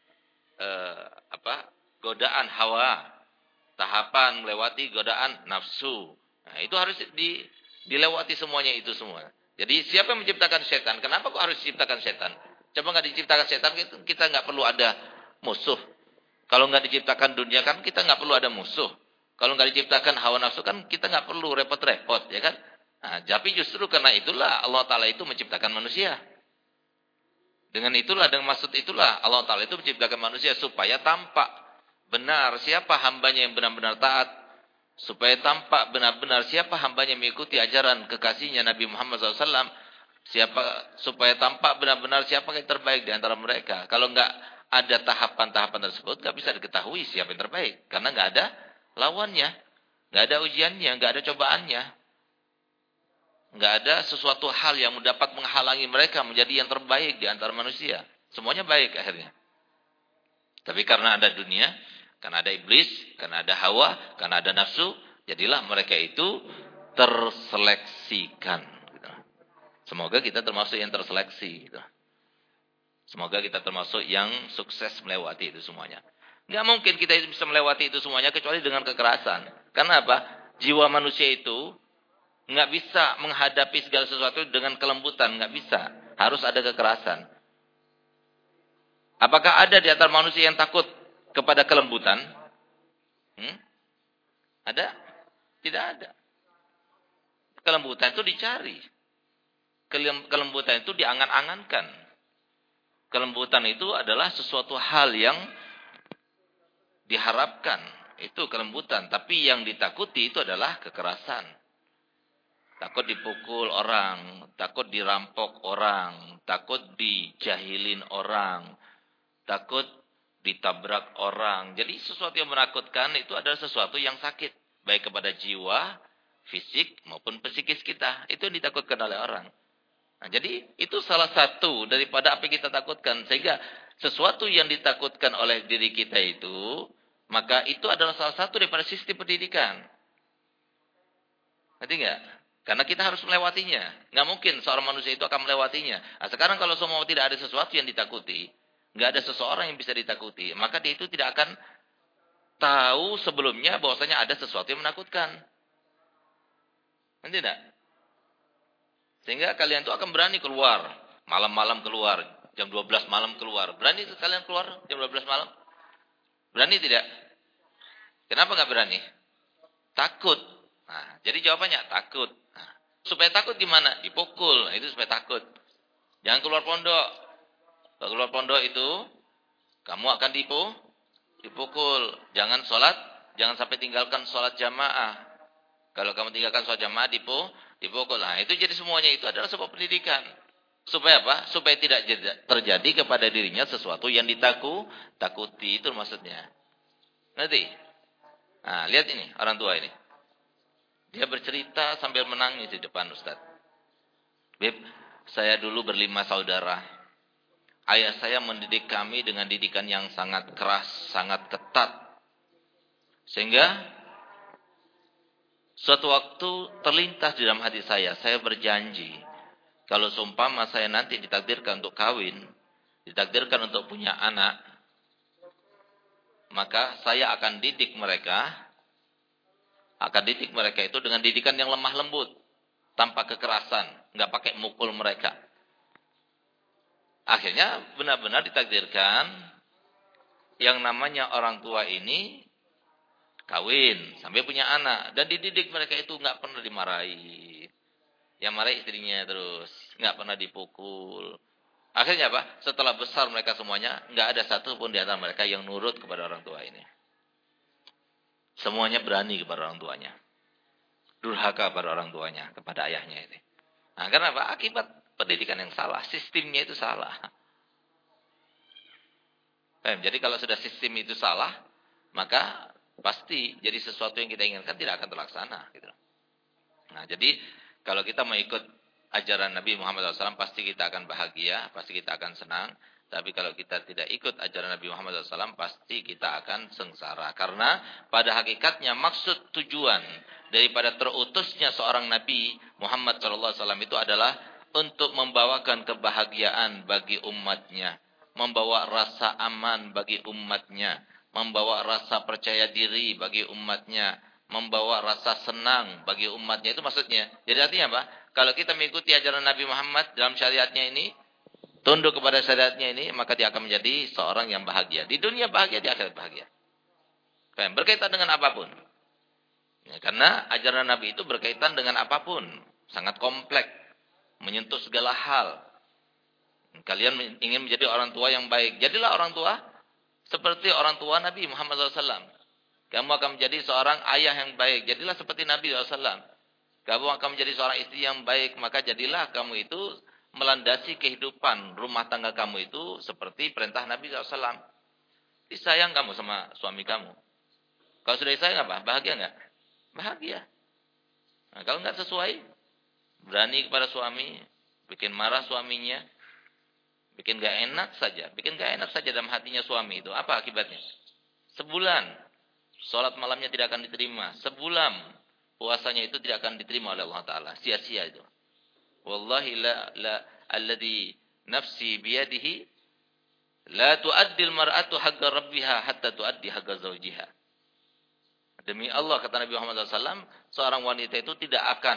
eh, apa? godaan hawa, tahapan melewati godaan nafsu. Nah, itu harus di, dilewati semuanya itu semua. Jadi siapa yang menciptakan setan? Kenapa kok harus diciptakan setan? Coba nggak diciptakan setan, kita nggak perlu ada musuh. Kalau nggak diciptakan dunia kan kita nggak perlu ada musuh. Kalau nggak diciptakan hawa nafsu kan kita nggak perlu repot-repot, ya kan? Nah, tapi justru karena itulah Allah Ta'ala itu menciptakan manusia. Dengan itulah, dengan maksud itulah Allah Ta'ala itu menciptakan manusia supaya tampak benar siapa hambanya yang benar-benar taat. Supaya tampak benar-benar siapa hambanya mengikuti ajaran kekasihnya Nabi Muhammad shallallahu alaihi wasallam. Siapa, supaya tampak benar-benar siapa yang terbaik di antara mereka. Kalau enggak ada tahapan-tahapan tersebut, enggak bisa diketahui siapa yang terbaik. Karena enggak ada lawannya. Enggak ada ujiannya, enggak ada cobaannya. Enggak ada sesuatu hal yang dapat menghalangi mereka menjadi yang terbaik di antara manusia. Semuanya baik akhirnya. Tapi karena ada dunia, karena ada iblis, karena ada hawa, karena ada nafsu, jadilah mereka itu terseleksikan. Gitu. Semoga kita termasuk yang terseleksi. Gitu. Semoga kita termasuk yang sukses melewati itu semuanya. Nggak mungkin kita bisa melewati itu semuanya kecuali dengan kekerasan. Karena apa? Jiwa manusia itu nggak bisa menghadapi segala sesuatu dengan kelembutan. Nggak bisa. Harus ada kekerasan. Apakah ada di antara manusia yang takut kepada kelembutan? Hmm? Ada? Tidak ada. Kelembutan itu dicari. Kelembutan itu diangan-angankan. Kelembutan itu adalah sesuatu hal yang diharapkan. Itu kelembutan. Tapi yang ditakuti itu adalah kekerasan. Takut dipukul orang. Takut dirampok orang. Takut dijahilin orang. Takut ditabrak orang. Jadi sesuatu yang menakutkan itu adalah sesuatu yang sakit. Baik kepada jiwa, fisik maupun psikis kita. Itu yang ditakutkan oleh orang. Nah, jadi itu salah satu daripada apa yang kita takutkan. Sehingga sesuatu yang ditakutkan oleh diri kita itu, maka itu adalah salah satu daripada sistem pendidikan. Ngerti nggak? Karena kita harus melewatinya. Nggak mungkin seorang manusia itu akan melewatinya. Nah, sekarang kalau semua tidak ada sesuatu yang ditakuti, nggak ada seseorang yang bisa ditakuti, maka dia itu tidak akan tahu sebelumnya bahwasanya ada sesuatu yang menakutkan. Ngerti nggak? Sehingga kalian itu akan berani keluar. Malam-malam keluar. Jam dua belas malam keluar. Berani kalian keluar jam dua belas malam? Berani tidak? Kenapa nggak berani? Takut. Nah, jadi jawabannya takut. Nah, supaya takut gimana? Dipukul. Nah, itu supaya takut. Jangan keluar pondok. Kalau keluar pondok itu, kamu akan dipu, dipukul. Jangan sholat. Jangan sampai tinggalkan sholat jamaah. Kalau kamu tinggalkan sholat jamaah, dipu, dipukul. Nah, itu jadi semuanya itu adalah sebuah pendidikan. Supaya apa? Supaya tidak terjadi kepada dirinya sesuatu yang ditaku, takuti. Itu maksudnya. Nanti. Nah, lihat ini, orang tua ini. Dia bercerita sambil menangis di depan Ustaz. Beb, saya dulu berlima saudara. Ayah saya mendidik kami dengan didikan yang sangat keras, sangat ketat. Sehingga suatu waktu terlintas di dalam hati saya, saya berjanji. Kalau seumpama saya nanti ditakdirkan untuk kawin, ditakdirkan untuk punya anak, maka saya akan didik mereka, akan didik mereka itu dengan didikan yang lemah lembut, tanpa kekerasan, nggak pakai mukul mereka. Akhirnya benar-benar ditakdirkan yang namanya orang tua ini kawin sampai punya anak dan dididik mereka itu nggak pernah dimarahi, yang marahi istrinya terus, nggak pernah dipukul. Akhirnya apa? Setelah besar mereka semuanya, nggak ada satu pun di antara mereka yang nurut kepada orang tua ini. Semuanya berani kepada orang tuanya, durhaka kepada orang tuanya, kepada ayahnya ini. Nah, karena apa? Akibat pendidikan yang salah, sistemnya itu salah. Eh, jadi kalau sudah sistem itu salah, maka pasti jadi sesuatu yang kita inginkan tidak akan terlaksana. Gitu. Nah, jadi kalau kita mau ikut ajaran Nabi Muhammad shallallahu alaihi wasallam, pasti kita akan bahagia, pasti kita akan senang. Tapi kalau kita tidak ikut ajaran Nabi Muhammad shallallahu alaihi wasallam, pasti kita akan sengsara. Karena pada hakikatnya maksud tujuan daripada terutusnya seorang Nabi Muhammad shallallahu alaihi wasallam itu adalah untuk membawakan kebahagiaan bagi umatnya, membawa rasa aman bagi umatnya, membawa rasa percaya diri bagi umatnya, membawa rasa senang bagi umatnya. Itu maksudnya. Jadi artinya apa? Kalau kita mengikuti ajaran Nabi Muhammad dalam syariatnya ini, tunduk kepada syariatnya ini, maka dia akan menjadi seorang yang bahagia. Di dunia bahagia, di akhirat bahagia. Berkaitan dengan apapun. Ya, karena ajaran Nabi itu berkaitan dengan apapun. Sangat kompleks. Menyentuh segala hal. Kalian ingin menjadi orang tua yang baik. Jadilah orang tua seperti orang tua Nabi Muhammad shallallahu alaihi wasallam. Kamu akan menjadi seorang ayah yang baik. Jadilah seperti Nabi shallallahu alaihi wasallam. Kamu akan menjadi seorang istri yang baik. Maka jadilah kamu itu melandasi kehidupan rumah tangga kamu itu seperti perintah Nabi shallallahu alaihi wasallam. Disayang kamu sama suami kamu. Kalau sudah disayang apa? Bahagia enggak? Bahagia. Nah, kalau enggak sesuai, berani kepada suami, bikin marah suaminya, bikin enggak enak saja, bikin enggak enak saja dalam hatinya suami itu. Apa akibatnya? Sebulan salat malamnya tidak akan diterima. Sebulan puasanya itu tidak akan diterima oleh Allah Taala. Sia-sia itu. Wallahi la la alladhi nafsi biyadihi La tu'addil mar'atu haqqa rabbiha hatta tu'addi haqqa zawjiha. Demi Allah, kata Nabi Muhammad shallallahu alaihi wasallam, seorang wanita itu tidak akan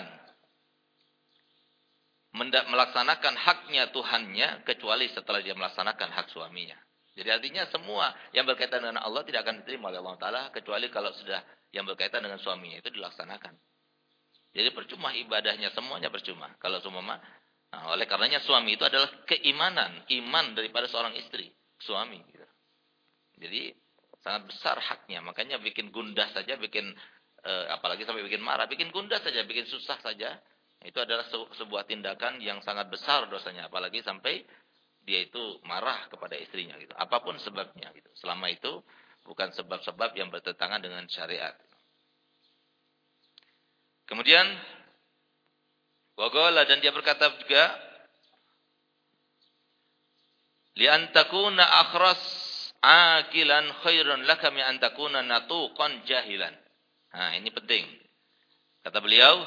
melaksanakan haknya Tuhannya kecuali setelah dia melaksanakan hak suaminya. Jadi artinya semua yang berkaitan dengan Allah tidak akan diterima oleh Allah Ta'ala kecuali kalau sudah yang berkaitan dengan suaminya itu dilaksanakan. Jadi percuma ibadahnya, semuanya percuma. Kalau semua, nah, oleh karenanya suami itu adalah keimanan, iman daripada seorang istri, suami. Gitu. Jadi sangat besar haknya, makanya bikin gundah saja, bikin eh, apalagi sampai bikin marah, bikin gundah saja, bikin susah saja, itu adalah sebuah tindakan yang sangat besar dosanya, apalagi sampai dia itu marah kepada istrinya gitu. Apapun sebabnya gitu. Selama itu bukan sebab-sebab yang bertentangan dengan syariat. Kemudian waqala, dan dia berkata juga, li an takuna akhras akilan khairun laka min an takuna natuqan jahilan. Nah, ini penting. Kata beliau,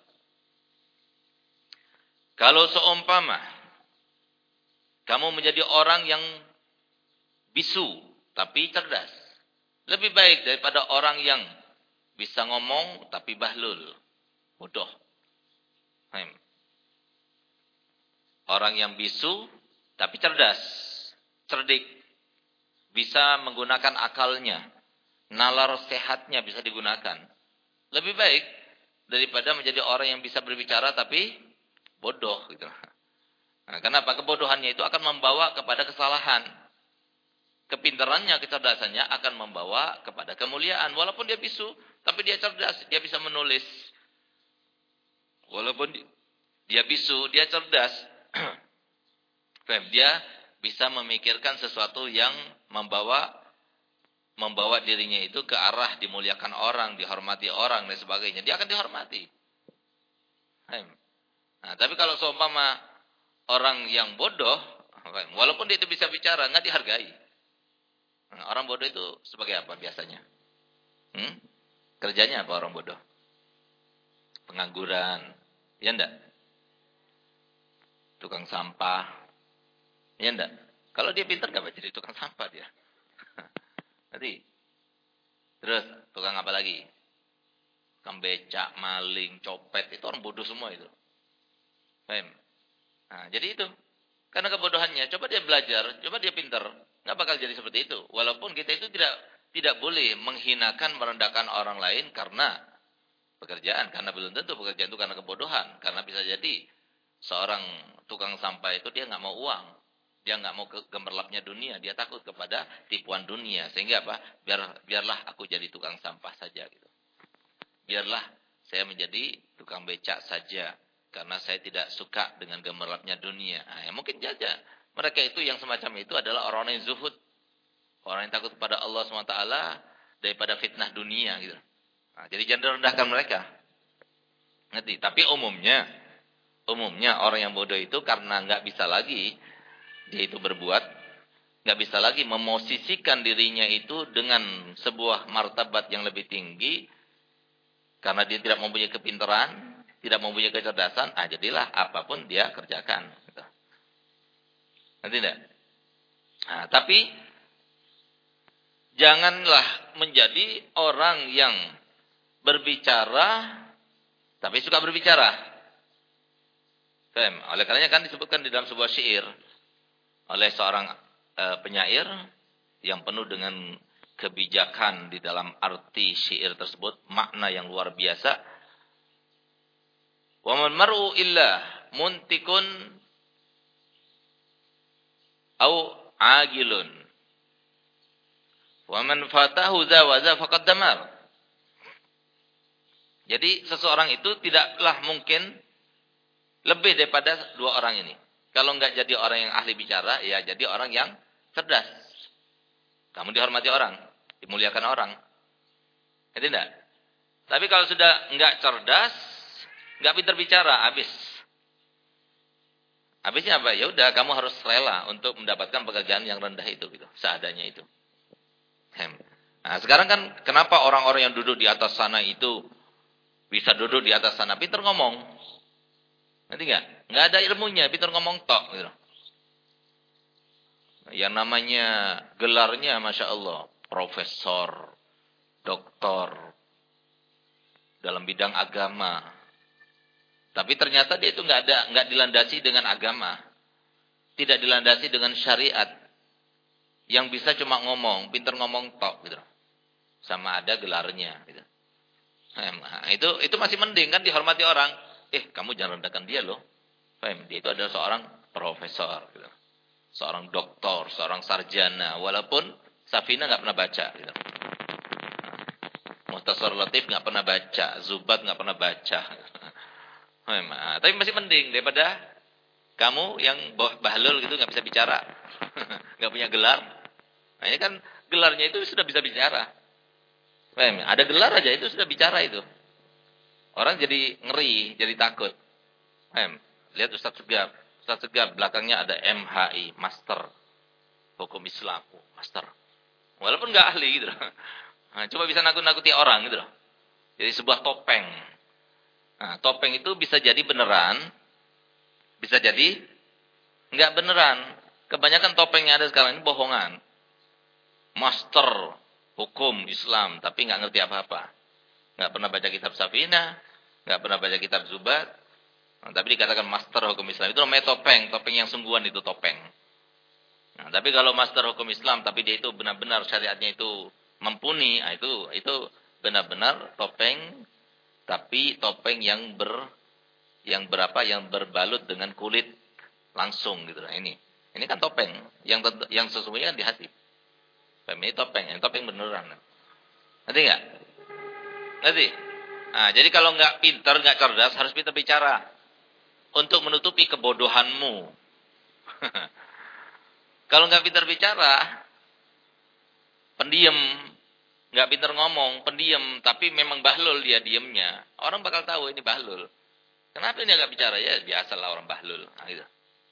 kalau seumpama kamu menjadi orang yang bisu tapi cerdas, lebih baik daripada orang yang bisa ngomong tapi bahlul, bodoh. Orang yang bisu tapi cerdas, cerdik, bisa menggunakan akalnya, nalar sehatnya bisa digunakan. Lebih baik daripada menjadi orang yang bisa berbicara tapi bodoh gitu. Nah, kenapa? Kebodohannya itu akan membawa kepada kesalahan. Kepintarannya, kecerdasannya akan membawa kepada kemuliaan. Walaupun dia bisu, tapi dia cerdas, dia bisa menulis. Walaupun dia bisu, dia cerdas. Dia bisa memikirkan sesuatu yang membawa membawa dirinya itu ke arah dimuliakan orang, dihormati orang dan sebagainya. Dia akan dihormati. Nah, tapi kalau seumpama orang yang bodoh, walaupun dia itu bisa bicara, nggak dihargai. Nah, orang bodoh itu sebagai apa biasanya? Hmm? Kerjanya apa orang bodoh? Pengangguran, ya enggak? Tukang sampah, ya enggak? Kalau dia pintar nggak jadi tukang sampah dia. Nanti, terus tukang apa lagi? Tukang becak, maling, copet, itu orang bodoh semua itu. Paham? Nah, jadi itu. Karena kebodohannya, coba dia belajar, coba dia pintar, nggak bakal jadi seperti itu. Walaupun kita itu tidak tidak boleh menghinakan, merendahkan orang lain karena pekerjaan, karena belum tentu pekerjaan itu karena kebodohan. Karena bisa jadi seorang tukang sampah itu dia nggak mau uang, dia nggak mau gemerlapnya dunia, dia takut kepada tipuan dunia. Sehingga apa? Biar biarlah aku jadi tukang sampah saja gitu. Biarlah saya menjadi tukang becak saja. Karena saya tidak suka dengan gemerlapnya dunia. Nah, ya mungkin saja mereka itu yang semacam itu adalah orang yang zuhud. Orang yang takut kepada Allah subhanahu wa taala daripada fitnah dunia. Gitu. Nah, jadi jangan rendahkan mereka. Ngerti? Tapi umumnya, umumnya orang yang bodoh itu karena nggak bisa lagi dia itu berbuat, nggak bisa lagi memosisikan dirinya itu dengan sebuah martabat yang lebih tinggi. Karena dia tidak mempunyai kepintaran, tidak mempunyai kecerdasan, ah jadilah apapun dia kerjakan. Gitu. Nanti tidak? Nah, tapi janganlah menjadi orang yang berbicara, tapi suka berbicara. Faham? Oleh karenanya kan disebutkan di dalam sebuah syair oleh seorang e, penyair yang penuh dengan kebijakan di dalam arti syair tersebut, makna yang luar biasa. Wa man mar'u illa muntikun au agilun. Wa man fatahu zawaza faqad damar. Jadi seseorang itu tidaklah mungkin lebih daripada dua orang ini. Kalau enggak jadi orang yang ahli bicara, ya jadi orang yang cerdas. Kamu dihormati orang, dimuliakan orang. Itu tidak? Tapi kalau sudah enggak cerdas, enggak pintar bicara, habis. Habisnya apa? Ya udah, kamu harus rela untuk mendapatkan pekerjaan yang rendah itu, gitu, seadanya itu. Nah, sekarang kan kenapa orang-orang yang duduk di atas sana itu bisa duduk di atas sana? Pintar ngomong. Nanti enggak? Enggak ada ilmunya, pintar ngomong tok, gitu. Yang namanya gelarnya Masya Allah. Profesor, doktor, dalam bidang agama. Tapi ternyata dia itu nggak ada, nggak dilandasi dengan agama. Tidak dilandasi dengan syariat. Yang bisa cuma ngomong, pinter ngomong tok gitu. Sama ada gelarnya gitu. Nah, itu itu masih mending kan dihormati orang. Eh, kamu jangan rendahkan dia loh. Paham? Dia itu adalah seorang profesor gitu. Seorang doktor, seorang sarjana, walaupun Safina nggak pernah baca gitu. Muhtasar Latif nggak pernah baca, Zubat nggak pernah baca. Nah, tapi masih mending daripada kamu yang bahlul gitu nggak bisa bicara, nggak punya gelar. Nah ini kan gelarnya itu sudah bisa bicara. Paham? Ada gelar aja itu sudah bicara itu. Orang jadi ngeri, jadi takut. Paham? Lihat Ustaz Segap. Ustaz Segap belakangnya ada M H I, Master Hukum Islam, Master. Walaupun nggak ahli gitu. Nah, cuma bisa nakut-nakuti orang gitu loh. Jadi sebuah topeng. Nah, topeng itu bisa jadi beneran, bisa jadi nggak beneran. Kebanyakan topeng yang ada sekarang ini bohongan. Master hukum Islam, tapi nggak ngerti apa-apa. Nggak pernah baca kitab Safina, nggak pernah baca kitab Zubat. Nah, tapi dikatakan master hukum Islam. Itu namanya topeng. Topeng yang sungguhan itu topeng. Nah, tapi kalau master hukum Islam, tapi dia itu benar-benar syariatnya itu mumpuni, nah itu itu benar-benar topeng, tapi topeng yang ber yang berapa yang berbalut dengan kulit langsung gitu. Nah, ini ini kan topeng yang yang sesungguhnya kan di hati. Ini topeng, ini topeng beneran. Ngerti nggak? Ngerti? Nah, jadi kalau nggak pintar, nggak cerdas, harus pintar bicara untuk menutupi kebodohanmu. Kalau nggak pintar bicara, pendiam, nggak pintar ngomong, pendiam, tapi memang bahlul dia diamnya, orang bakal tahu ini bahlul. Kenapa ini nggak bicara? Ya biasalah orang bahlul. Nah, gitu.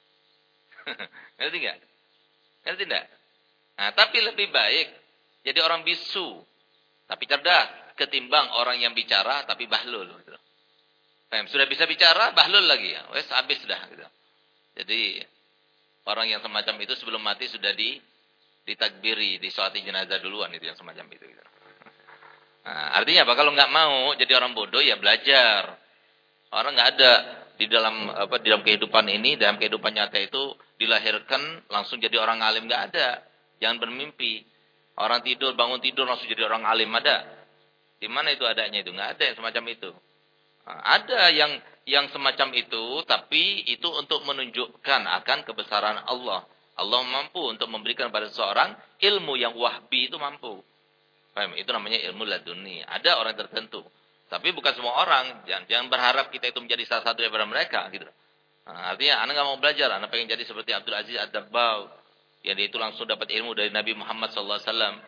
Ngerti nggak? Ngerti nggak? Nah, tapi lebih baik jadi orang bisu, tapi cerdas, ketimbang orang yang bicara tapi bahlul. Gitu. Nah, sudah bisa bicara, bahlul lagi. Ya. Wes habis dah. Gitu. Jadi orang yang semacam itu sebelum mati sudah di ditakbiri, disolati jenazah duluan itu yang semacam itu. Gitu. Nah, artinya apa? Kalau nggak mau jadi orang bodoh ya belajar. Orang nggak ada di dalam apa di dalam kehidupan ini, dalam kehidupan nyata itu dilahirkan langsung jadi orang alim, nggak ada. Jangan bermimpi. Orang tidur, bangun tidur langsung jadi orang alim, ada? Di mana itu adanya itu? Nggak ada yang semacam itu. Nah, ada yang yang semacam itu, tapi itu untuk menunjukkan akan kebesaran Allah. Allah mampu untuk memberikan pada seseorang ilmu yang wahbi itu mampu. Paham? Itu namanya ilmu laduni. Ada orang tertentu. Tapi bukan semua orang. Jangan, jangan berharap kita itu menjadi salah satu daripada mereka. Gitu. Nah, artinya anak nggak mau belajar. Anak pengen jadi seperti Abdul Aziz Ad-Dabbagh. Yang dia itu langsung dapat ilmu dari Nabi Muhammad sallallahu alaihi wasallam.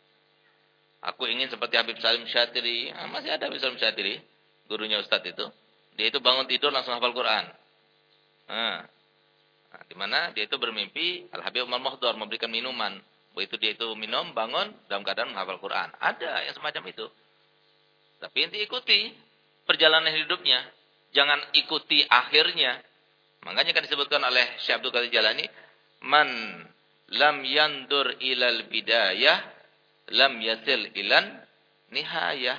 Aku ingin seperti Habib Salim Syatiri. Nah, masih ada Habib Salim Syatiri. Gurunya Ustadz itu. Dia itu bangun tidur langsung hafal Quran. Nah, nah di mana dia itu bermimpi Al-Habib Umar Mohdor memberikan minuman. Begitu dia itu minum, bangun dalam keadaan menghafal Quran. Ada yang semacam itu. Tapi inti ikuti perjalanan hidupnya. Jangan ikuti akhirnya. Makanya kan disebutkan oleh Syekh Abdul Qadir Jalani, man lam yandur ilal bidayah lam yasil ilan nihayah.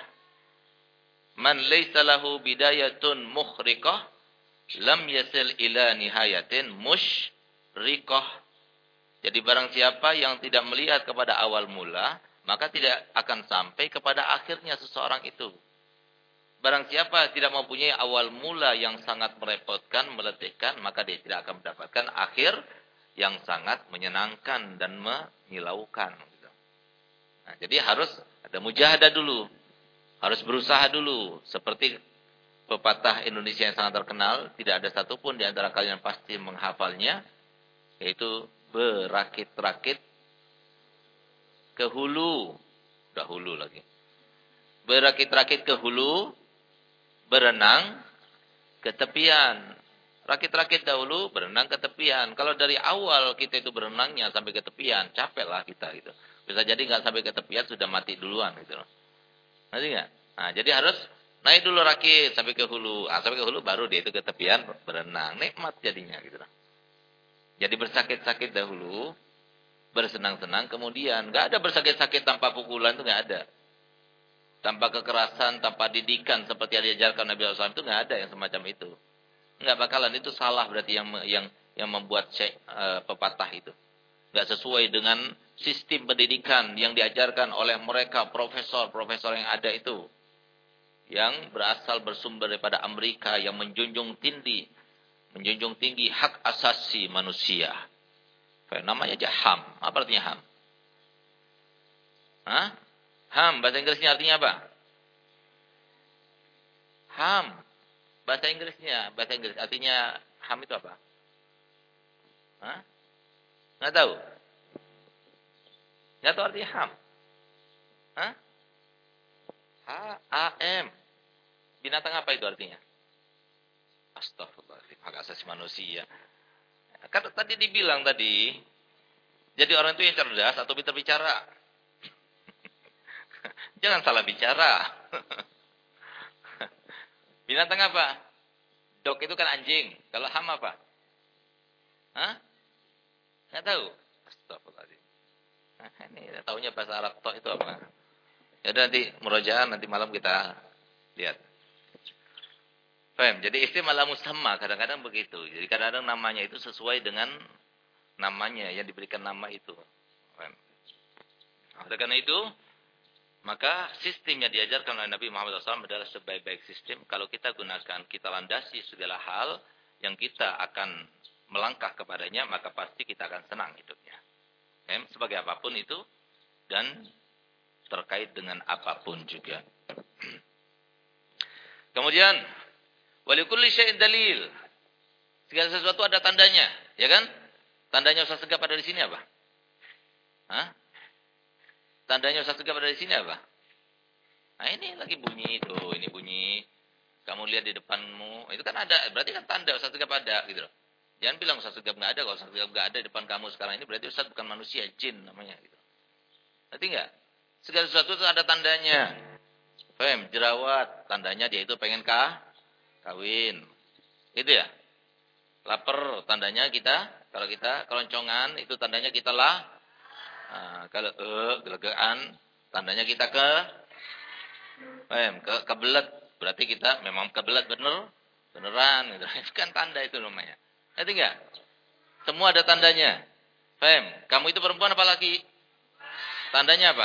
Man laysa lahu bidayatun mukhriqah lam yasil ila nihayatin musyrikah. Jadi barang siapa yang tidak melihat kepada awal mula, maka tidak akan sampai kepada akhirnya seseorang itu. Barang siapa tidak mempunyai awal mula yang sangat merepotkan, meletihkan, maka dia tidak akan mendapatkan akhir yang sangat menyenangkan dan menyilaukan. Nah, jadi harus ada mujahadah dulu. Harus berusaha dulu. Seperti pepatah Indonesia yang sangat terkenal, tidak ada satupun di antara kalian pasti menghafalnya, yaitu berakit-rakit ke hulu. Udah hulu lagi. Berakit-rakit ke hulu, berenang ke tepian. Rakit-rakit dahulu, berenang ke tepian. Kalau dari awal kita itu berenangnya sampai ke tepian, capeklah kita gitu. Bisa jadi nggak sampai ke tepian sudah mati duluan gitu. Ngerti nggak? Nah, jadi harus naik dulu rakit sampai ke hulu. Ah, sampai ke hulu baru dia itu ke tepian berenang. Nikmat jadinya gitu. Jadi bersakit-sakit dahulu, bersenang-senang kemudian. Nggak ada bersakit-sakit tanpa pukulan, itu nggak ada. Tanpa kekerasan, tanpa didikan seperti yang diajarkan Nabi shallallahu alaihi wasallam, itu nggak ada yang semacam itu. Nggak bakalan, itu salah berarti yang yang yang membuat syekh, uh, pepatah itu. Nggak sesuai dengan sistem pendidikan yang diajarkan oleh mereka profesor-profesor yang ada itu. Yang berasal bersumber daripada Amerika yang menjunjung tinggi, menjunjung tinggi hak asasi manusia. Namanya aja H A M. Apa artinya H A M? Hah? H A M, bahasa Inggrisnya artinya apa? H A M. Bahasa Inggrisnya, bahasa Inggris artinya H A M itu apa? Hah? Nggak tahu? Nggak tahu artinya H A M? Hah? H A M. Binatang apa itu artinya? Astagfirullahaladzim, hak asasi manusia. Kan tadi dibilang tadi, jadi orang itu yang cerdas atau pintar bicara. Jangan salah bicara. Binatang apa? Dog itu kan anjing. Kalau ham apa? Hah? Nggak tahu. Astagfirullahaladzim. Nah, ini taunya bahasa Arab toh itu apa? Ya udah nanti murojaah, nanti malam kita lihat. Paham? Jadi istilah musamma kadang-kadang begitu. Jadi kadang-kadang namanya itu sesuai dengan namanya yang diberikan nama itu. Paham? Oleh karena itu, maka sistem yang diajarkan oleh Nabi Muhammad shallallahu alaihi wasallam adalah sebaik-baik sistem. Kalau kita gunakan, kita landasi segala hal yang kita akan melangkah kepadanya, maka pasti kita akan senang hidupnya. Paham? Sebagai apapun itu dan terkait dengan apapun juga. Kemudian walikulli syai'in dalil. Segala sesuatu ada tandanya, ya kan? Tandanya Ustaz Segap ada di sini apa? Hah? Tandanya Ustaz Segap ada di sini apa? Nah, ini lagi bunyi itu, ini bunyi. Kamu lihat di depanmu, itu kan ada, berarti kan tanda Ustaz Segap ada gitu loh. Jangan bilang Ustaz Segap enggak ada, kalau Ustaz Segap enggak ada di depan kamu sekarang ini berarti Ustaz bukan manusia, jin namanya gitu. Ngerti enggak? Segala sesuatu itu ada tandanya. Paham? Jerawat, tandanya dia itu pengen kah? Kawin. Gitu ya? Lapar, tandanya kita, kalau kita keloncongan, itu tandanya kita lah. Nah, kalau eh, gelegaan, tandanya kita ke, paham? Ke kebelet. Berarti kita memang kebelet bener, beneran. Gitu. Itu kan tanda itu namanya. Ngerti enggak? Semua ada tandanya. Paham? Kamu itu perempuan apa laki? Tandanya apa?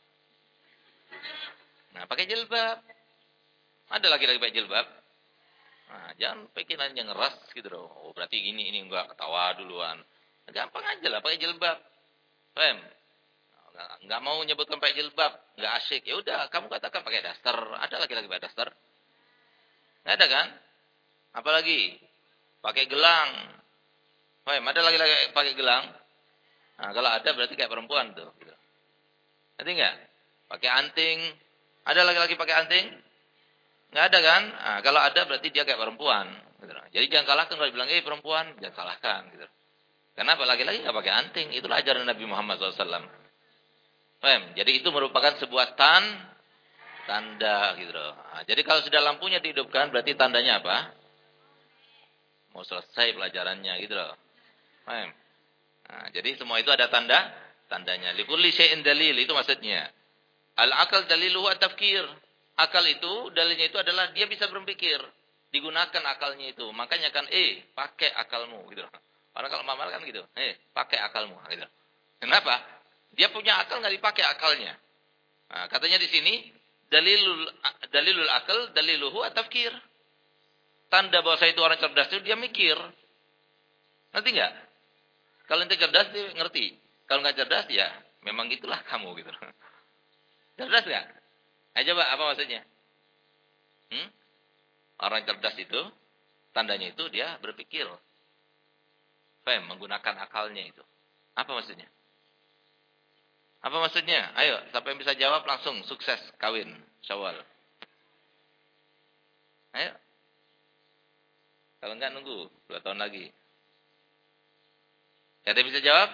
Nah, pakai jilbab. Ada laki-laki pakai jilbab. Nah, jangan pikiran yang ngeras gitu loh. Oh, berarti gini, ini enggak, ketawa duluan. Gampang aja lah, pakai jilbab. Paham? Enggak, enggak mau nyebutkan pakai jilbab, enggak asyik. Ya udah, kamu katakan pakai daster. Ada laki-laki pakai daster? Enggak ada kan? Apalagi pakai gelang. Paham? Ada laki-laki pakai gelang? Nah, kalau ada berarti kayak perempuan tuh. Gitu. Ngerti enggak? Pakai anting. Ada laki-laki pakai anting? Nggak ada kan? Nah, kalau ada berarti dia kayak perempuan. Gitu. Jadi jangan salahkan kalau dibilang, eh perempuan. Jangan salahkan. Gitu. Kenapa? Laki-laki nggak pakai anting. Itulah ajaran Nabi Muhammad shallallahu alaihi wasallam. Paham? Jadi itu merupakan sebuah tan, tanda. Gitu. Nah, jadi kalau sudah lampunya dihidupkan, berarti tandanya apa? Mau selesai pelajarannya. Gitu loh. Paham? Nah, jadi semua itu ada tanda, tandanya. Likulli syai'in dalil. Itu maksudnya. Al-akal daliluhu at-tafkir. Akal itu, dalilnya itu adalah dia bisa berpikir. Digunakan akalnya itu. Makanya kan, eh, pakai akalmu. Gitu. Orang kalau mamal kan gitu. Eh, pakai akalmu. Gitu. Kenapa? Dia punya akal nggak dipakai akalnya. Nah, katanya di sini, dalilul, dalilul akal, daliluhu at-tafkir. Tanda bahwa saya itu orang cerdas itu dia mikir. Ngerti nggak? Kalau ente cerdas, dia ngerti. Kalau nggak cerdas, ya memang gitulah kamu. Gitu. Cerdas nggak? Nah, coba apa maksudnya? Hmm? Orang cerdas itu, tandanya itu dia berpikir. Faham? Menggunakan akalnya itu. Apa maksudnya? Apa maksudnya? Ayo, siapa yang bisa jawab langsung sukses kawin Syawal. Ayo. Kalau enggak nunggu dua tahun lagi. Ada yang bisa jawab?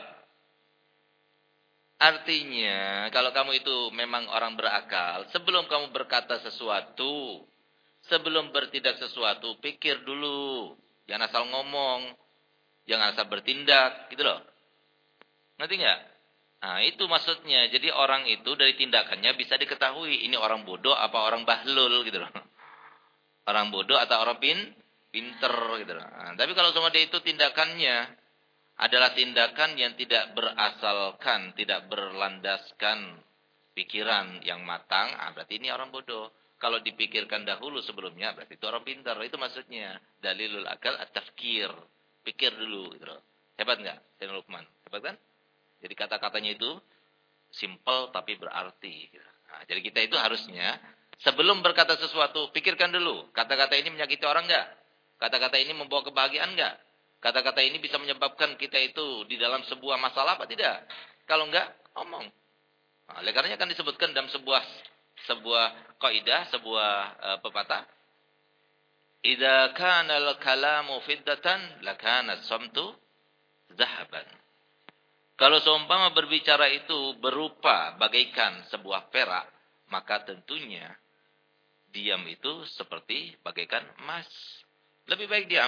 Artinya, kalau kamu itu memang orang berakal, sebelum kamu berkata sesuatu, sebelum bertindak sesuatu, pikir dulu. Jangan asal ngomong, jangan asal bertindak, gitu loh. Ngerti nggak? Nah, itu maksudnya. Jadi orang itu dari tindakannya bisa diketahui. Ini orang bodoh apa orang bahlul gitu loh. Orang bodoh atau orang pin, pinter gitu loh. Nah, tapi kalau sama dia itu tindakannya adalah tindakan yang tidak berasalkan, tidak berlandaskan pikiran yang matang, ah, berarti ini orang bodoh. Kalau dipikirkan dahulu sebelumnya, berarti itu orang pintar. Itu maksudnya. Dalilul akal at-tafkir. Pikir dulu. Gitu. Hebat nggak? Sayyidina Luqman. Hebat kan? Jadi kata-katanya itu simple tapi berarti. Gitu. Nah, jadi kita itu harusnya, sebelum berkata sesuatu, pikirkan dulu. Kata-kata ini menyakiti orang nggak? Kata-kata ini membawa kebahagiaan nggak? Kata-kata ini bisa menyebabkan kita itu di dalam sebuah masalah apa tidak? Kalau enggak, omong. Nah, oleh karenanya kan disebutkan dalam sebuah sebuah kaidah, sebuah uh, pepatah, "Idza kana al-kalamu fiddatan, lakana as-samtu zahaban." Kalau seumpama berbicara itu berupa bagaikan sebuah perak, maka tentunya diam itu seperti bagaikan emas. Lebih baik diam.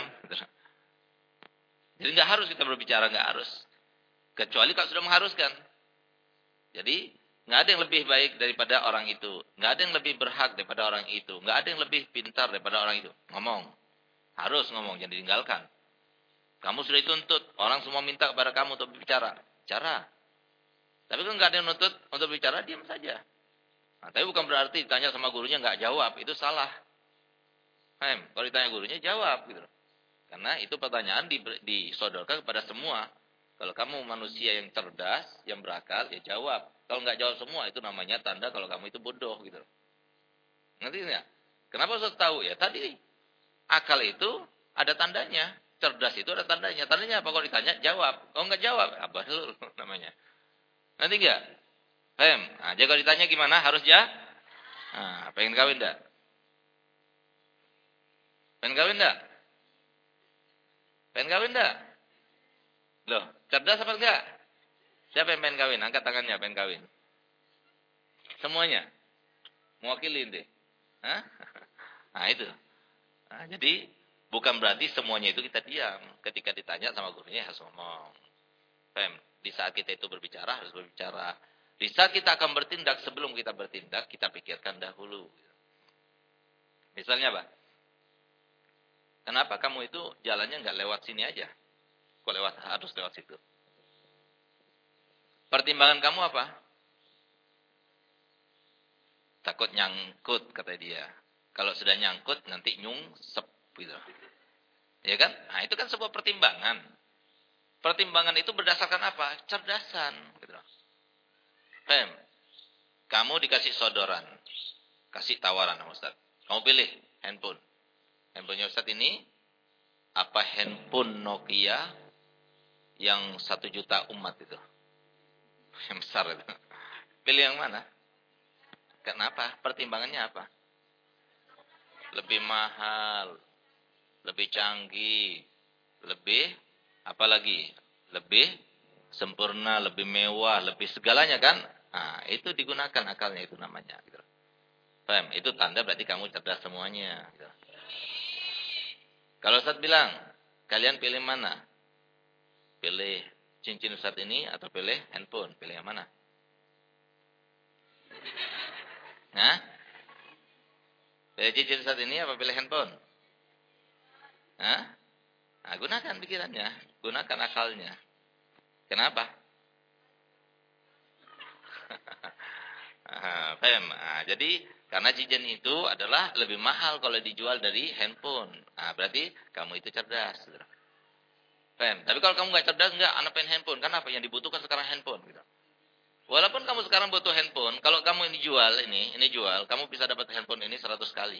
Jadi nggak harus kita berbicara, nggak harus. Kecuali kalau sudah mengharuskan. Jadi nggak ada yang lebih baik daripada orang itu. Nggak ada yang lebih berhak daripada orang itu. Nggak ada yang lebih pintar daripada orang itu. Ngomong. Harus ngomong, jangan ditinggalkan. Kamu sudah dituntut. Orang semua minta kepada kamu untuk berbicara. Bicara. Tapi kalau nggak ada yang nuntut untuk bicara, diam saja. Nah, tapi bukan berarti ditanya sama gurunya nggak jawab. Itu salah. Hem, kalau ditanya gurunya, jawab. Gitu. Karena itu pertanyaan disodorkan kepada semua. Kalau kamu manusia yang cerdas, yang berakal, ya jawab. Kalau nggak jawab semua, itu namanya tanda kalau kamu itu bodoh. Gitu. Ngerti nggak? Kenapa saya tahu? Ya tadi, akal itu ada tandanya. Cerdas itu ada tandanya. Tandanya apa? Kalau ditanya, jawab. Kalau nggak jawab, apa lu namanya? Nanti nggak? Paham? Nah, jadi kalau ditanya gimana? Harus ya? Nah, pengen kawin enggak? Pengen kawin enggak? Pengen kawin enggak? Loh, cerdas apa enggak? Siapa yang pengen kawin? Angkat tangannya, pengen kawin. Semuanya. Mewakili deh. Hah? Nah, itu. Nah, jadi, bukan berarti semuanya itu kita diam. Ketika ditanya sama gurunya, harus ngomong. Paham? Di saat kita itu berbicara, harus berbicara. Di saat kita akan bertindak, sebelum kita bertindak, kita pikirkan dahulu. Misalnya, Pak. Kenapa kamu itu jalannya nggak lewat sini aja? Kok lewat, harus lewat situ? Pertimbangan kamu apa? Takut nyangkut, kata dia. Kalau sudah nyangkut, nanti nyungsep. Gitu. Ya kan? Nah, itu kan sebuah pertimbangan. Pertimbangan itu berdasarkan apa? Cerdasan. Gitu. Pem, kamu dikasih sodoran. Kasih tawaran sama Ustaz. Kamu pilih handphone. Handphonenya Ustaz ini, apa handphone Nokia yang satu juta umat itu? Yang besar itu. Pilih yang mana? Kenapa? Pertimbangannya apa? Lebih mahal, lebih canggih, lebih apa lagi? Lebih sempurna, lebih mewah, lebih segalanya kan? Nah, itu digunakan akalnya, itu namanya. Gitu. Paham? Itu tanda berarti kamu cerdas semuanya. Gitu. Kalau Ustaz bilang, kalian pilih mana? Pilih cincin Ustaz ini atau pilih handphone? Pilih yang mana? Nah? Pilih cincin Ustaz ini apa pilih handphone? Hah? Nah, gunakan pikirannya. Gunakan akalnya. Kenapa? Nah, paham? Nah, jadi karena cincin itu adalah lebih mahal kalau dijual dari handphone. Nah, berarti kamu itu cerdas. Paham? Tapi kalau kamu nggak cerdas, nggak, anak pengen handphone. Karena apa? Yang dibutuhkan sekarang handphone. Gitu. Walaupun kamu sekarang butuh handphone, kalau kamu ini jual, ini ini jual, kamu bisa dapat handphone ini seratus kali.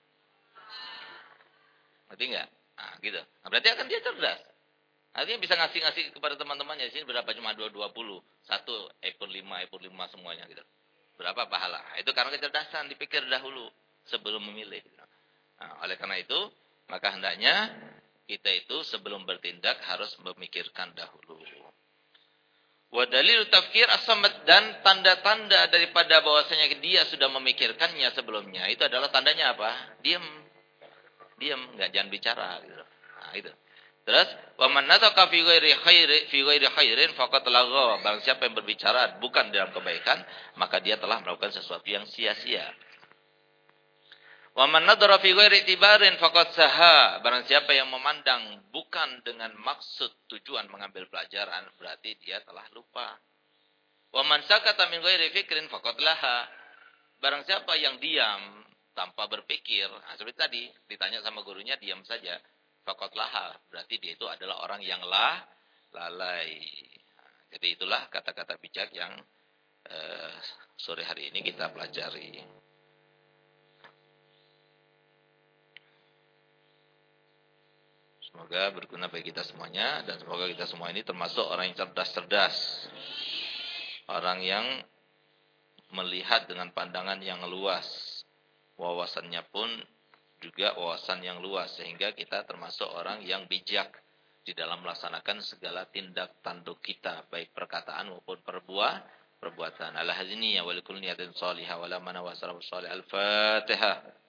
Ngerti nggak? Nah, gitu. Nah, berarti akan dia cerdas. Artinya bisa ngasih-ngasih kepada teman-temannya. Di sini berapa? Cuma dua ratus dua puluh. Satu, iPhone lima, iPhone lima semuanya. Gitu. Berapa pahala? Itu karena kecerdasan. Dipikir dahulu sebelum memilih. Nah, oleh karena itu, maka hendaknya kita itu sebelum bertindak harus memikirkan dahulu. Wa dalil tafkir as-samad, dan tanda-tanda daripada bahwasanya dia sudah memikirkannya sebelumnya. Itu adalah tandanya apa? Diam. Diam, enggak, jangan bicara gitu. Nah, itu. Terus wa man nataqa fi ghairi khairi fi ghairi khairin faqad lagha. Barang siapa yang berbicara bukan dalam kebaikan, maka dia telah melakukan sesuatu yang sia-sia. Wa man nadhara fi ghairi tibarin faqad saha. Barang siapa yang memandang bukan dengan maksud tujuan mengambil pelajaran, berarti dia telah lupa. Wa man sakata min ghairi fikrin faqad laha. Barang siapa yang diam tanpa berpikir, nah, seperti tadi ditanya sama gurunya diam saja. Fakotlaha, berarti dia itu adalah orang yang lah, lalai. Jadi itulah kata-kata bijak yang eh, sore hari ini kita pelajari. Semoga berguna bagi kita semuanya dan semoga kita semua ini termasuk orang yang cerdas-cerdas. Orang yang melihat dengan pandangan yang luas. Wawasannya pun juga wawasan yang luas sehingga kita termasuk orang yang bijak di dalam melaksanakan segala tindak tanduk kita baik perkataan maupun perbuah perbuatan. Al-haziniyah wa likulli niyatin shalihah wa la mana wa sallallahu alaihi al-Fatihah.